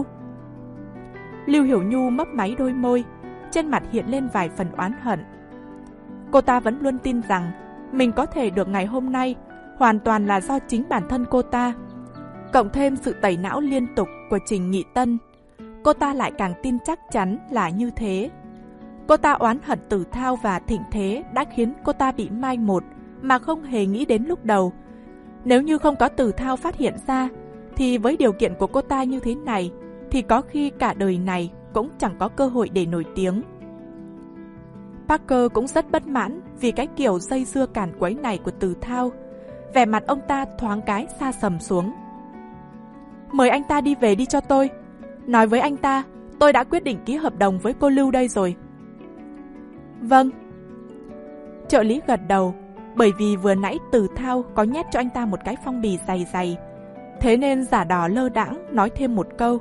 Lưu Hiểu Nhu mấp máy đôi môi, trên mặt hiện lên vài phần oán hận. Cô ta vẫn luôn tin rằng mình có thể được ngày hôm nay hoàn toàn là do chính bản thân cô ta. Cộng thêm sự tẩy não liên tục của Trình Nghị Tân, cô ta lại càng tin chắc chắn là như thế. Cô ta oán hận Từ Thao và Thịnh Thế đã khiến cô ta bị mai một mà không hề nghĩ đến lúc đầu. Nếu như không có Từ Thao phát hiện ra, thì với điều kiện của cô ta như thế này, thì có khi cả đời này cũng chẳng có cơ hội để nổi tiếng. Parker cũng rất bất mãn vì cái kiểu dây dưa cản quấy này của Từ Thao. Vẻ mặt ông ta thoáng cái sa sầm xuống. Mời anh ta đi về đi cho tôi. Nói với anh ta, tôi đã quyết định ký hợp đồng với cô Lưu đây rồi. Vâng. Trợ lý gật đầu, bởi vì vừa nãy Từ Thao có nhét cho anh ta một cái phong bì dày dày, thế nên giả đò lơ đãng nói thêm một câu.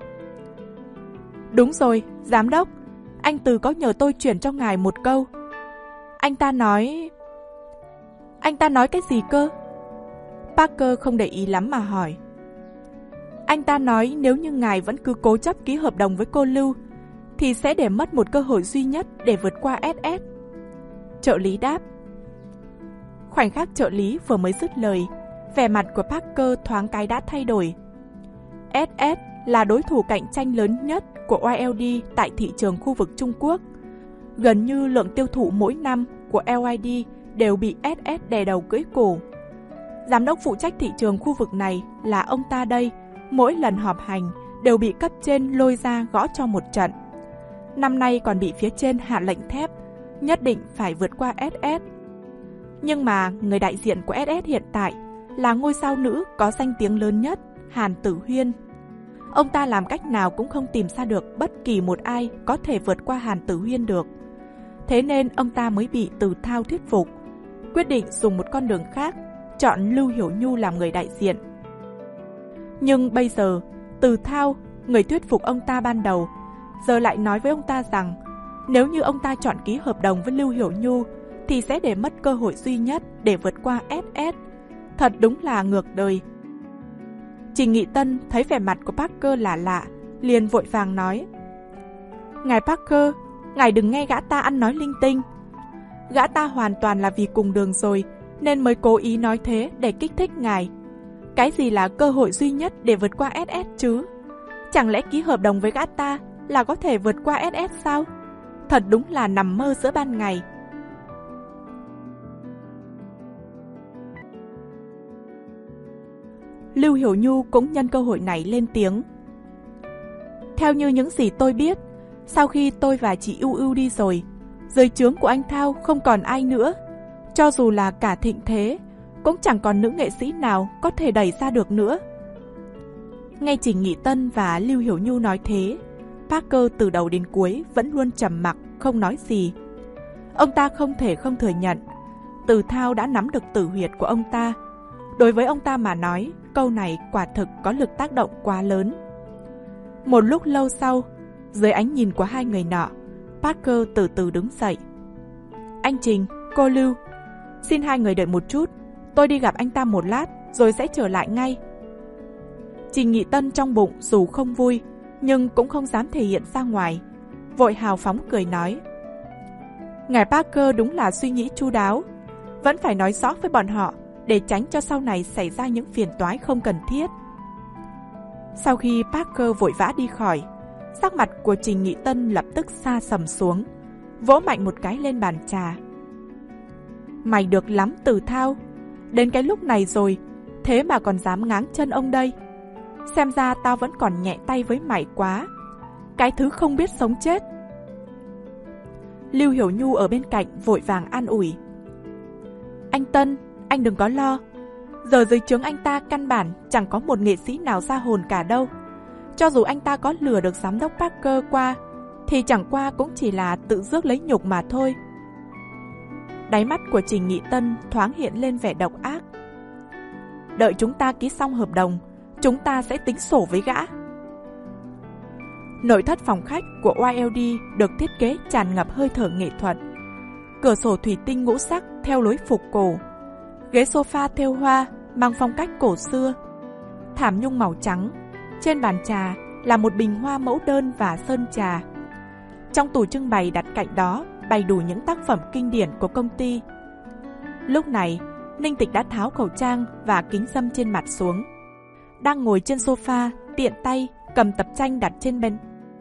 Đúng rồi, giám đốc, anh Từ có nhờ tôi chuyển cho ngài một câu. Anh ta nói... Anh ta nói cái gì cơ? Parker không để ý lắm mà hỏi. Anh ta nói nếu như ngài vẫn cứ cố chấp ký hợp đồng với cô Lưu, thì sẽ để mất một cơ hội duy nhất để vượt qua ét ét. Trợ lý đáp. Khoảnh khắc trợ lý vừa mới dứt lời, vẻ mặt của Parker thoáng cái đã thay đổi. ét ét là đối thủ cạnh tranh lớn nhất của i eo đê tại thị trường khu vực Trung Quốc. Gần như lượng tiêu thụ mỗi năm của lờ i đê đều bị ét ét đè đầu cưỡi cổ. Giám đốc phụ trách thị trường khu vực này là ông ta đây, mỗi lần họp hành đều bị cấp trên lôi ra gõ cho một trận. Năm nay còn bị phía trên hạ lệnh thép, nhất định phải vượt qua ét ét. Nhưng mà người đại diện của ét ét hiện tại là ngôi sao nữ có danh tiếng lớn nhất, Hàn Tử Huyên. Ông ta làm cách nào cũng không tìm ra được bất kỳ một ai có thể vượt qua Hàn Tử Huyên được. Thế nên ông ta mới bị Từ Thao thuyết phục, quyết định dùng một con đường khác, chọn Lưu Hiểu Nhu làm người đại diện. Nhưng bây giờ, Từ Thao, người thuyết phục ông ta ban đầu, giờ lại nói với ông ta rằng nếu như ông ta chọn ký hợp đồng với Lưu Hiểu Nhu thì sẽ để mất cơ hội duy nhất để vượt qua ét ét. Thật đúng là ngược đời. Trình Nghị Tân thấy vẻ mặt của Parker lạ lạ, liền vội vàng nói. Ngài Parker, ngài đừng nghe gã ta ăn nói linh tinh. Gã ta hoàn toàn là vì cùng đường rồi, nên mới cố ý nói thế để kích thích ngài. Cái gì là cơ hội duy nhất để vượt qua ét ét chứ? Chẳng lẽ ký hợp đồng với gã ta là có thể vượt qua ét ét sao? Thật đúng là nằm mơ giữa ban ngày. Lưu Hiểu Nhu cũng nhân cơ hội này lên tiếng. Theo như những gì tôi biết, sau khi tôi và chị Ưu Ưu đi rồi, dưới trướng của anh Thao không còn ai nữa. Cho dù là cả Thịnh Thế, cũng chẳng còn nữ nghệ sĩ nào có thể đẩy ra được nữa. Nghe Trình Nghị Tân và Lưu Hiểu Nhu nói thế, Parker từ đầu đến cuối vẫn luôn trầm mặc, không nói gì. Ông ta không thể không thừa nhận, Từ Thao đã nắm được tử huyệt của ông ta. Đối với ông ta mà nói, câu này quả thực có lực tác động quá lớn. Một lúc lâu sau, dưới ánh nhìn của hai người nọ, Parker từ từ đứng dậy. Anh Trình, cô Lưu, xin hai người đợi một chút, tôi đi gặp anh ta một lát, rồi sẽ trở lại ngay. Trình Nghị Tân trong bụng dù không vui, nhưng cũng không dám thể hiện ra ngoài, vội hào phóng cười nói. Ngài Parker đúng là suy nghĩ chu đáo, vẫn phải nói rõ với bọn họ, để tránh cho sau này xảy ra những phiền toái không cần thiết. Sau khi Parker vội vã đi khỏi, sắc mặt của Trình Nghị Tân lập tức sa sầm xuống, vỗ mạnh một cái lên bàn trà. Mày được lắm Từ Thao, đến cái lúc này rồi, thế mà còn dám ngáng chân ông đây. Xem ra tao vẫn còn nhẹ tay với mày quá, cái thứ không biết sống chết. Lưu Hiểu Nhu ở bên cạnh vội vàng an ủi. Anh Tân, anh đừng có lo, giờ dưới trướng anh ta căn bản chẳng có một nghệ sĩ nào ra hồn cả đâu. Cho dù anh ta có lừa được giám đốc Parker qua, thì chẳng qua cũng chỉ là tự rước lấy nhục mà thôi. Đáy mắt của Trình Nghị Tân thoáng hiện lên vẻ độc ác. Đợi chúng ta ký xong hợp đồng, chúng ta sẽ tính sổ với gã. Nội thất phòng khách của Y L D được thiết kế tràn ngập hơi thở nghệ thuật. Cửa sổ thủy tinh ngũ sắc theo lối phục cổ, ghế sofa thêu hoa mang phong cách cổ xưa, thảm nhung màu trắng. Trên bàn trà là một bình hoa mẫu đơn và sơn trà. Trong tủ trưng bày đặt cạnh đó bày đủ những tác phẩm kinh điển của công ty. Lúc này, Ninh Tịch đã tháo khẩu trang và kính râm trên mặt xuống, đang ngồi trên sofa, tiện tay cầm tập tranh đặt trên bên.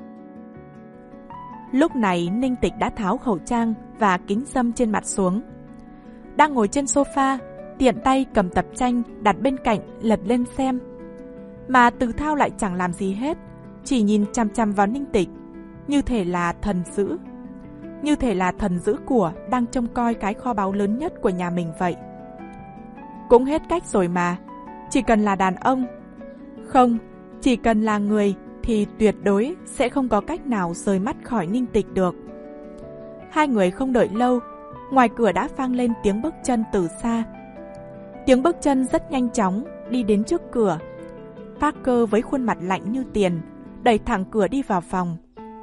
Lúc này, Ninh Tịch đã tháo khẩu trang và kính râm trên mặt xuống, đang ngồi trên sofa, tiện tay cầm tập tranh đặt bên cạnh lật lên xem. Mà Từ Thao lại chẳng làm gì hết, chỉ nhìn chằm chằm vào Ninh Tịch, như thể là thần dữ, như thể là thần giữ của đang trông coi cái kho báu lớn nhất của nhà mình vậy. Cũng hết cách rồi mà, chỉ cần là đàn ông, không, chỉ cần là người thì tuyệt đối sẽ không có cách nào rời mắt khỏi Ninh Tịch được. Hai người không đợi lâu, ngoài cửa đã vang lên tiếng bước chân từ xa. Tiếng bước chân rất nhanh chóng đi đến trước cửa. Parker với khuôn mặt lạnh như tiền đẩy thẳng cửa đi vào phòng.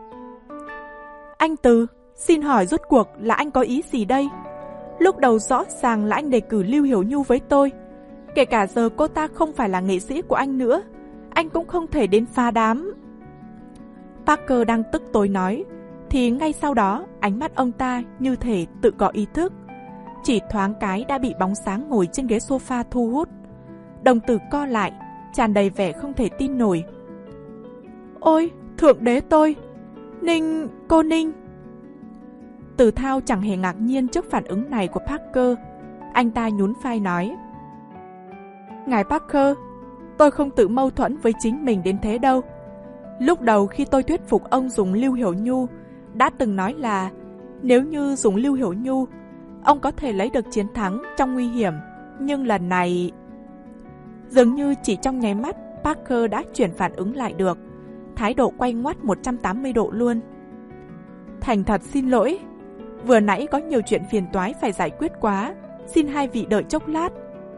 Anh Từ, xin hỏi rốt cuộc là anh có ý gì đây? Lúc đầu rõ ràng là anh đề cử Lưu Hiểu Nhu với tôi, kể cả giờ cô ta không phải là nghệ sĩ của anh nữa, anh cũng không thể đến phá đám. Parker đang tức tối nói, thì ngay sau đó ánh mắt ông ta như thể tự có ý thức, chỉ thoáng cái đã bị bóng sáng ngồi trên ghế sofa thu hút. Đồng tử co lại, tràn đầy vẻ không thể tin nổi. Ôi, thượng đế tôi! Ninh, cô Ninh! Từ Thao chẳng hề ngạc nhiên trước phản ứng này của Parker. Anh ta nhún vai nói, Ngài Parker, tôi không tự mâu thuẫn với chính mình đến thế đâu. Lúc đầu khi tôi thuyết phục ông dùng Lưu Hiểu Nhu, đã từng nói là nếu như dùng Lưu Hiểu Nhu, ông có thể lấy được chiến thắng trong nguy hiểm. Nhưng lần này... Dường như chỉ trong nháy mắt, Parker đã chuyển phản ứng lại được, thái độ quay ngoắt một trăm tám mươi độ luôn. Thành thật xin lỗi, vừa nãy có nhiều chuyện phiền toái phải giải quyết quá, xin hai vị đợi chốc lát.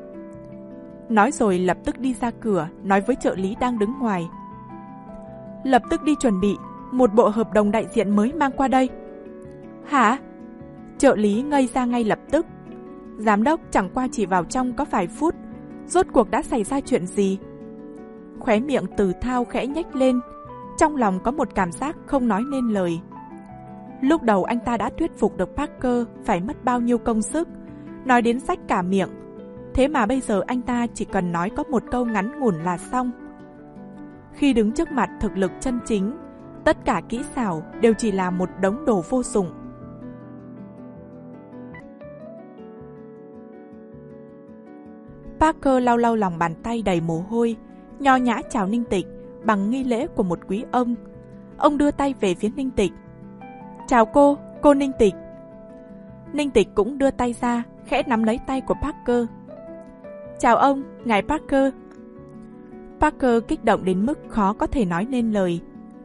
Nói rồi lập tức đi ra cửa, nói với trợ lý đang đứng ngoài. Lập tức đi chuẩn bị, một bộ hợp đồng đại diện mới mang qua đây. Hả? Trợ lý ngây ra ngay lập tức. Giám đốc chẳng qua chỉ vào trong có vài phút, rốt cuộc đã xảy ra chuyện gì? Khóe miệng Từ Thao khẽ nhếch lên, trong lòng có một cảm giác không nói nên lời. Lúc đầu anh ta đã thuyết phục được Parker phải mất bao nhiêu công sức, nói đến rách cả miệng. Thế mà bây giờ anh ta chỉ cần nói có một câu ngắn ngủn là xong. Khi đứng trước mặt thực lực chân chính, tất cả kỹ xảo đều chỉ là một đống đồ vô dụng. Parker lau lau lòng bàn tay đầy mồ hôi, nho nhã chào Ninh Tịch bằng nghi lễ của một quý ông. Ông đưa tay về phía Ninh Tịch. Chào cô, cô Ninh Tịch. Ninh Tịch cũng đưa tay ra, khẽ nắm lấy tay của Parker. Chào ông, ngài Parker. Parker kích động đến mức khó có thể nói nên lời.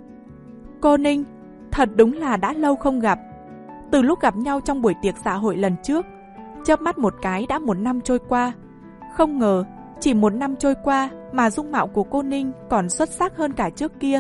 Cô Ninh, thật đúng là đã lâu không gặp. Từ lúc gặp nhau trong buổi tiệc xã hội lần trước, chớp mắt một cái đã một năm trôi qua. Không ngờ, chỉ một năm trôi qua mà dung mạo của cô Ninh còn xuất sắc hơn cả trước kia.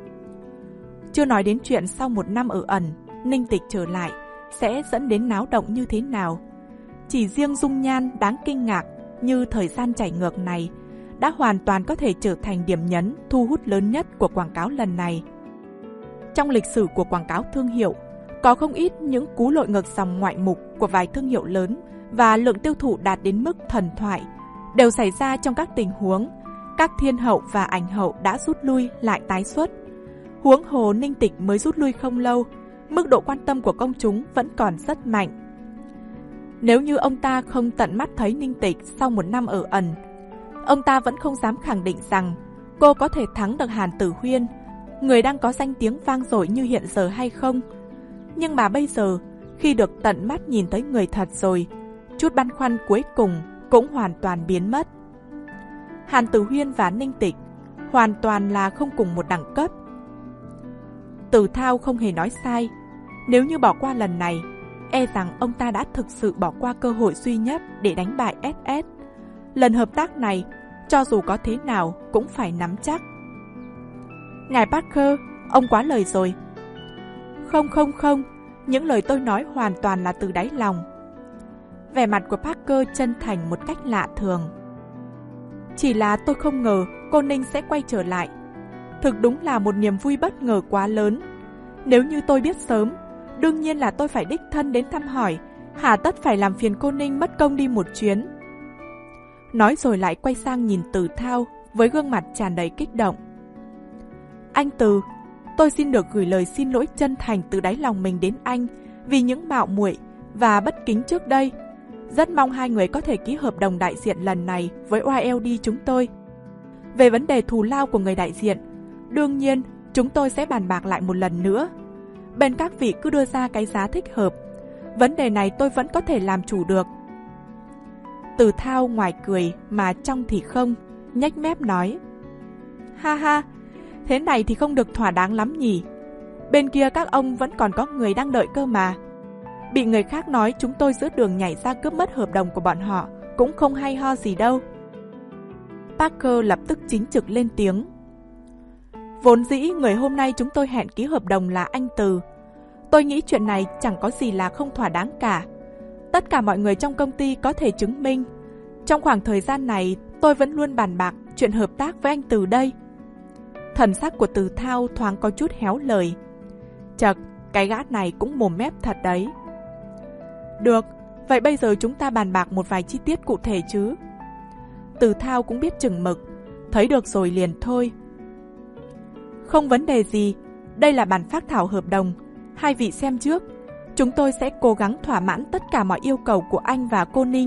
Chưa nói đến chuyện sau một năm ở ẩn, Ninh Tịch trở lại sẽ dẫn đến náo động như thế nào. Chỉ riêng dung nhan đáng kinh ngạc như thời gian chảy ngược này đã hoàn toàn có thể trở thành điểm nhấn thu hút lớn nhất của quảng cáo lần này. Trong lịch sử của quảng cáo thương hiệu, có không ít những cú lội ngược dòng ngoại mục của vài thương hiệu lớn và lượng tiêu thụ đạt đến mức thần thoại đều xảy ra trong các tình huống các thiên hậu và ảnh hậu đã rút lui lại tái xuất. Huống hồ Ninh Tịch mới rút lui không lâu, mức độ quan tâm của công chúng vẫn còn rất mạnh. Nếu như ông ta không tận mắt thấy Ninh Tịch sau một năm ở ẩn, ông ta vẫn không dám khẳng định rằng cô có thể thắng được Hàn Tử Huyên, người đang có danh tiếng vang dội như hiện giờ hay không. Nhưng mà bây giờ, khi được tận mắt nhìn thấy người thật rồi, chút băn khoăn cuối cùng cũng hoàn toàn biến mất. Hàn Tử Huyên và Ninh Tịch hoàn toàn là không cùng một đẳng cấp. Tử Thao không hề nói sai, nếu như bỏ qua lần này, e rằng ông ta đã thực sự bỏ qua cơ hội duy nhất để đánh bại ét ét. Lần hợp tác này, cho dù có thế nào cũng phải nắm chắc. Ngài Parker, ông quá lời rồi. Không không không, những lời tôi nói hoàn toàn là từ đáy lòng. Vẻ mặt của Parker chân thành một cách lạ thường. Chỉ là tôi không ngờ cô Ninh sẽ quay trở lại. Thực đúng là một niềm vui bất ngờ quá lớn. Nếu như tôi biết sớm, đương nhiên là tôi phải đích thân đến thăm hỏi, hà tất phải làm phiền cô Ninh mất công đi một chuyến. Nói rồi lại quay sang nhìn Tử Thao với gương mặt tràn đầy kích động. Anh Từ, tôi xin được gửi lời xin lỗi chân thành từ đáy lòng mình đến anh vì những mạo muội và bất kính trước đây. Rất mong hai người có thể ký hợp đồng đại diện lần này với o lờ đê chúng tôi. Về vấn đề thù lao của người đại diện, đương nhiên chúng tôi sẽ bàn bạc lại một lần nữa. Bên các vị cứ đưa ra cái giá thích hợp. Vấn đề này tôi vẫn có thể làm chủ được. Từ Thao ngoài cười mà trong thì không, nhếch mép nói. Ha ha, thế này thì không được thỏa đáng lắm nhỉ. Bên kia các ông vẫn còn có người đang đợi cơ mà. Bị người khác nói chúng tôi giữa đường nhảy ra cướp mất hợp đồng của bọn họ cũng không hay ho gì đâu. Parker lập tức chính trực lên tiếng. Vốn dĩ người hôm nay chúng tôi hẹn ký hợp đồng là anh Từ. Tôi nghĩ chuyện này chẳng có gì là không thỏa đáng cả. Tất cả mọi người trong công ty có thể chứng minh. Trong khoảng thời gian này tôi vẫn luôn bàn bạc chuyện hợp tác với anh Từ đây. Thần sắc của Từ Thao thoáng có chút héo lời. Chật, cái gã này cũng mồm mép thật đấy. Được, vậy bây giờ chúng ta bàn bạc một vài chi tiết cụ thể chứ. Từ Thao cũng biết chừng mực, thấy được rồi liền thôi. Không vấn đề gì, đây là bản phác thảo hợp đồng, hai vị xem trước. Chúng tôi sẽ cố gắng thỏa mãn tất cả mọi yêu cầu của anh và cô Ninh.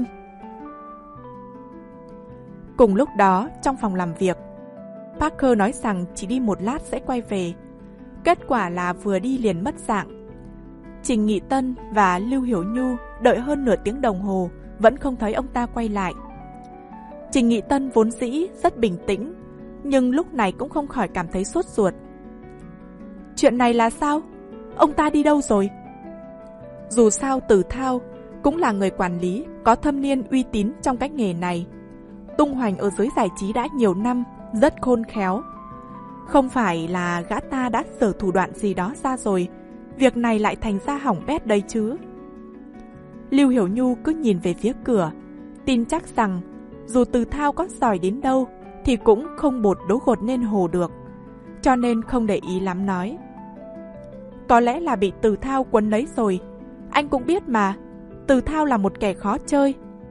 Cùng lúc đó, trong phòng làm việc, Parker nói rằng chỉ đi một lát sẽ quay về. Kết quả là vừa đi liền mất dạng. Trình Nghị Tân và Lưu Hiểu Nhu đợi hơn nửa tiếng đồng hồ vẫn không thấy ông ta quay lại. Trình Nghị Tân vốn dĩ rất bình tĩnh, nhưng lúc này cũng không khỏi cảm thấy sốt ruột. Chuyện này là sao? Ông ta đi đâu rồi? Dù sao Tử Thao cũng là người quản lý có thâm niên uy tín trong cái nghề này. Tung hoành ở giới giải trí đã nhiều năm, rất khôn khéo. Không phải là gã ta đã giở thủ đoạn gì đó ra rồi, việc này lại thành ra hỏng bét đấy chứ. Lưu Hiểu Nhu cứ nhìn về phía cửa, tin chắc rằng dù Từ Thao có giỏi đến đâu thì cũng không bột đố gột nên hồ được, cho nên không để ý lắm nói. Có lẽ là bị Từ Thao quấn lấy rồi, anh cũng biết mà, Từ Thao là một kẻ khó chơi.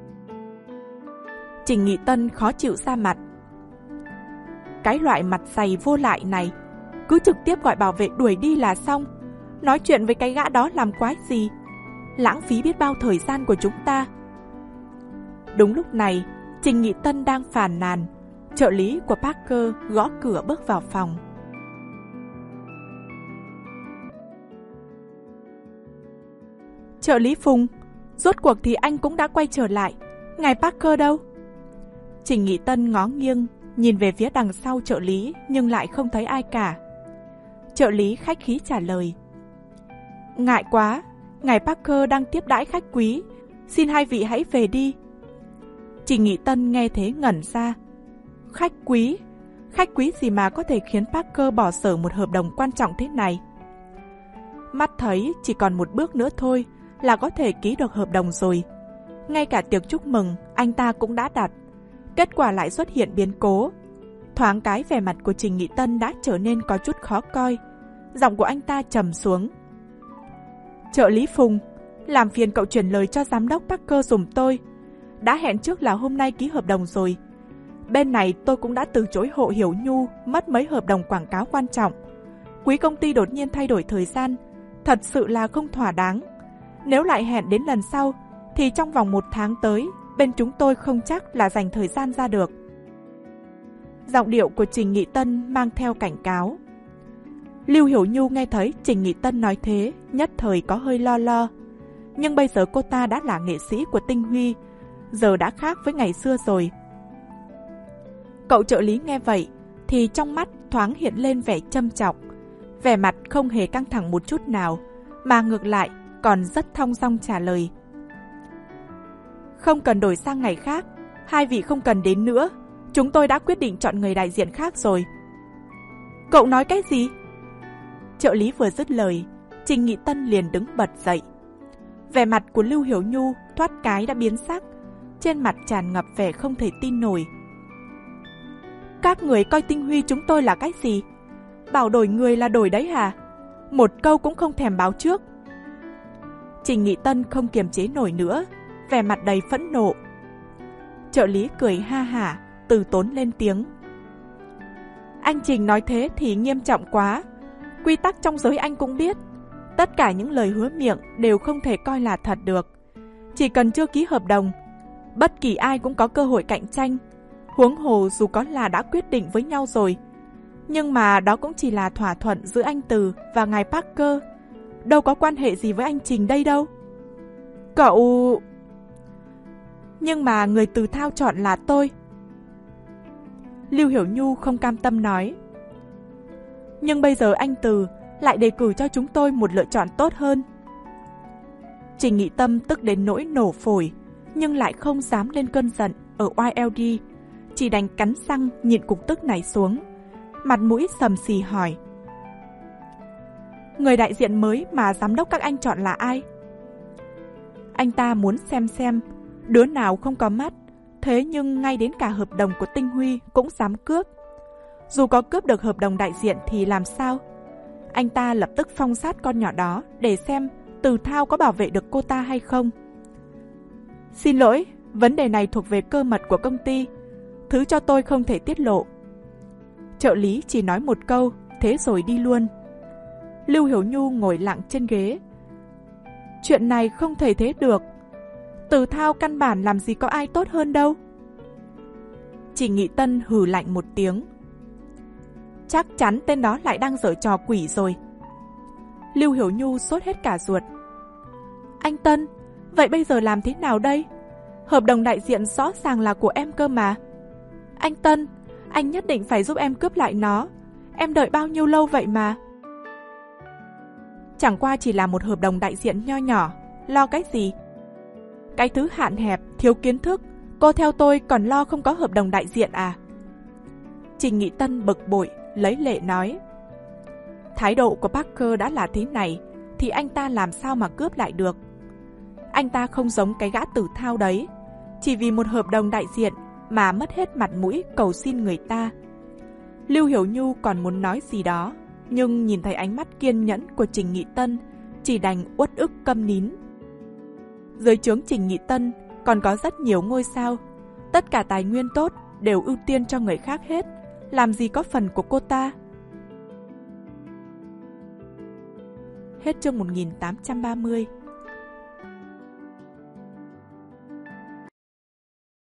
Trình Nghị Tân khó chịu ra mặt. Cái loại mặt dày vô lại này, cứ trực tiếp gọi bảo vệ đuổi đi là xong. Nói chuyện với cái gã đó làm quái gì, lãng phí biết bao thời gian của chúng ta. Đúng lúc này, Trình Nghị Tân đang phàn nàn, trợ lý của Parker gõ cửa bước vào phòng. Trợ lý Phùng, rốt cuộc thì anh cũng đã quay trở lại, ngài Parker đâu? Trình Nghị Tân ngó nghiêng, nhìn về phía đằng sau trợ lý nhưng lại không thấy ai cả. Trợ lý khách khí trả lời: Ngại quá, ngài Parker đang tiếp đãi khách quý, xin hai vị hãy về đi. Trình Nghị Tân nghe thế ngẩn ra. Khách quý? Khách quý gì mà có thể khiến Parker bỏ dở một hợp đồng quan trọng thế này? Mắt thấy chỉ còn một bước nữa thôi là có thể ký được hợp đồng rồi. Ngay cả tiệc chúc mừng anh ta cũng đã đặt. Kết quả lại xuất hiện biến cố. Thoáng cái vẻ mặt của Trình Nghị Tân đã trở nên có chút khó coi. Giọng của anh ta trầm xuống. Trợ lý Phùng, làm phiền cậu chuyển lời cho giám đốc Parker giùm tôi. Đã hẹn trước là hôm nay ký hợp đồng rồi. Bên này tôi cũng đã từ chối hộ Hiểu Nhu mất mấy hợp đồng quảng cáo quan trọng. Quý công ty đột nhiên thay đổi thời gian, thật sự là không thỏa đáng. Nếu lại hẹn đến lần sau, thì trong vòng một tháng tới, bên chúng tôi không chắc là dành thời gian ra được. Giọng điệu của Trình Nghị Tân mang theo cảnh cáo. Lưu Hiểu Nhu nghe thấy Trình Nghị Tân nói thế, nhất thời có hơi lo lo. Nhưng bây giờ cô ta đã là nghệ sĩ của Tinh Huy, giờ đã khác với ngày xưa rồi. Cậu trợ lý nghe vậy, thì trong mắt thoáng hiện lên vẻ châm chọc. Vẻ mặt không hề căng thẳng một chút nào, mà ngược lại còn rất thong dong trả lời. Không cần đổi sang ngày khác, hai vị không cần đến nữa. Chúng tôi đã quyết định chọn người đại diện khác rồi. Cậu nói cái gì? Trợ lý vừa dứt lời, Trình Nghị Tân liền đứng bật dậy. Vẻ mặt của Lưu Hiểu Nhu thoát cái đã biến sắc, trên mặt tràn ngập vẻ không thể tin nổi. Các người coi Tinh Huy chúng tôi là cái gì? Bảo đổi người là đổi đấy hả? Một câu cũng không thèm báo trước. Trình Nghị Tân không kiềm chế nổi nữa, vẻ mặt đầy phẫn nộ. Trợ lý cười ha hả, từ tốn lên tiếng. Anh Trình nói thế thì nghiêm trọng quá. Quy tắc trong giới anh cũng biết. Tất cả những lời hứa miệng đều không thể coi là thật được. Chỉ cần chưa ký hợp đồng, bất kỳ ai cũng có cơ hội cạnh tranh. Huống hồ dù có là đã quyết định với nhau rồi, nhưng mà đó cũng chỉ là thỏa thuận giữa anh Từ và ngài Parker, đâu có quan hệ gì với anh Trình đây đâu. Cậu... Nhưng mà người Từ Thao chọn là tôi. Lưu Hiểu Nhu không cam tâm nói. Nhưng bây giờ anh Từ lại đề cử cho chúng tôi một lựa chọn tốt hơn. Trình Nghị Tâm tức đến nỗi nổ phổi, nhưng lại không dám lên cơn giận ở Y L D, chỉ đành cắn răng nhịn cục tức này xuống, mặt mũi sầm xì hỏi. Người đại diện mới mà giám đốc các anh chọn là ai? Anh ta muốn xem xem đứa nào không có mắt, thế nhưng ngay đến cả hợp đồng của Tinh Huy cũng dám cướp. Dù có cướp được hợp đồng đại diện thì làm sao? Anh ta lập tức phong sát con nhỏ đó để xem Từ Thao có bảo vệ được cô ta hay không. Xin lỗi, vấn đề này thuộc về cơ mật của công ty, thứ cho tôi không thể tiết lộ. Trợ lý chỉ nói một câu, thế rồi đi luôn. Lưu Hiểu Nhu ngồi lặng trên ghế. Chuyện này không thể thế được. Từ Thao căn bản làm gì có ai tốt hơn đâu. Trình Nghị Tân hừ lạnh một tiếng. Chắc chắn tên đó lại đang giở trò quỷ rồi. Lưu Hiểu Nhu sốt hết cả ruột. Anh Tân, vậy bây giờ làm thế nào đây? Hợp đồng đại diện rõ ràng là của em cơ mà. Anh Tân, anh nhất định phải giúp em cướp lại nó. Em đợi bao nhiêu lâu vậy mà. Chẳng qua chỉ là một hợp đồng đại diện nho nhỏ, lo cái gì? Cái thứ hạn hẹp, thiếu kiến thức, cô theo tôi còn lo không có hợp đồng đại diện à? Trình Nghị Tân bực bội, lấy lệ nói. Thái độ của Parker đã là thế này, thì anh ta làm sao mà cướp lại được? Anh ta không giống cái gã Từ Thao đấy, chỉ vì một hợp đồng đại diện mà mất hết mặt mũi cầu xin người ta. Lưu Hiểu Nhu còn muốn nói gì đó, nhưng nhìn thấy ánh mắt kiên nhẫn của Trình Nghị Tân, chỉ đành uất ức câm nín. Dưới trướng Trình Nghị Tân còn có rất nhiều ngôi sao, tất cả tài nguyên tốt đều ưu tiên cho người khác hết, làm gì có phần của cô ta. Hết chương một nghìn tám trăm ba mươi.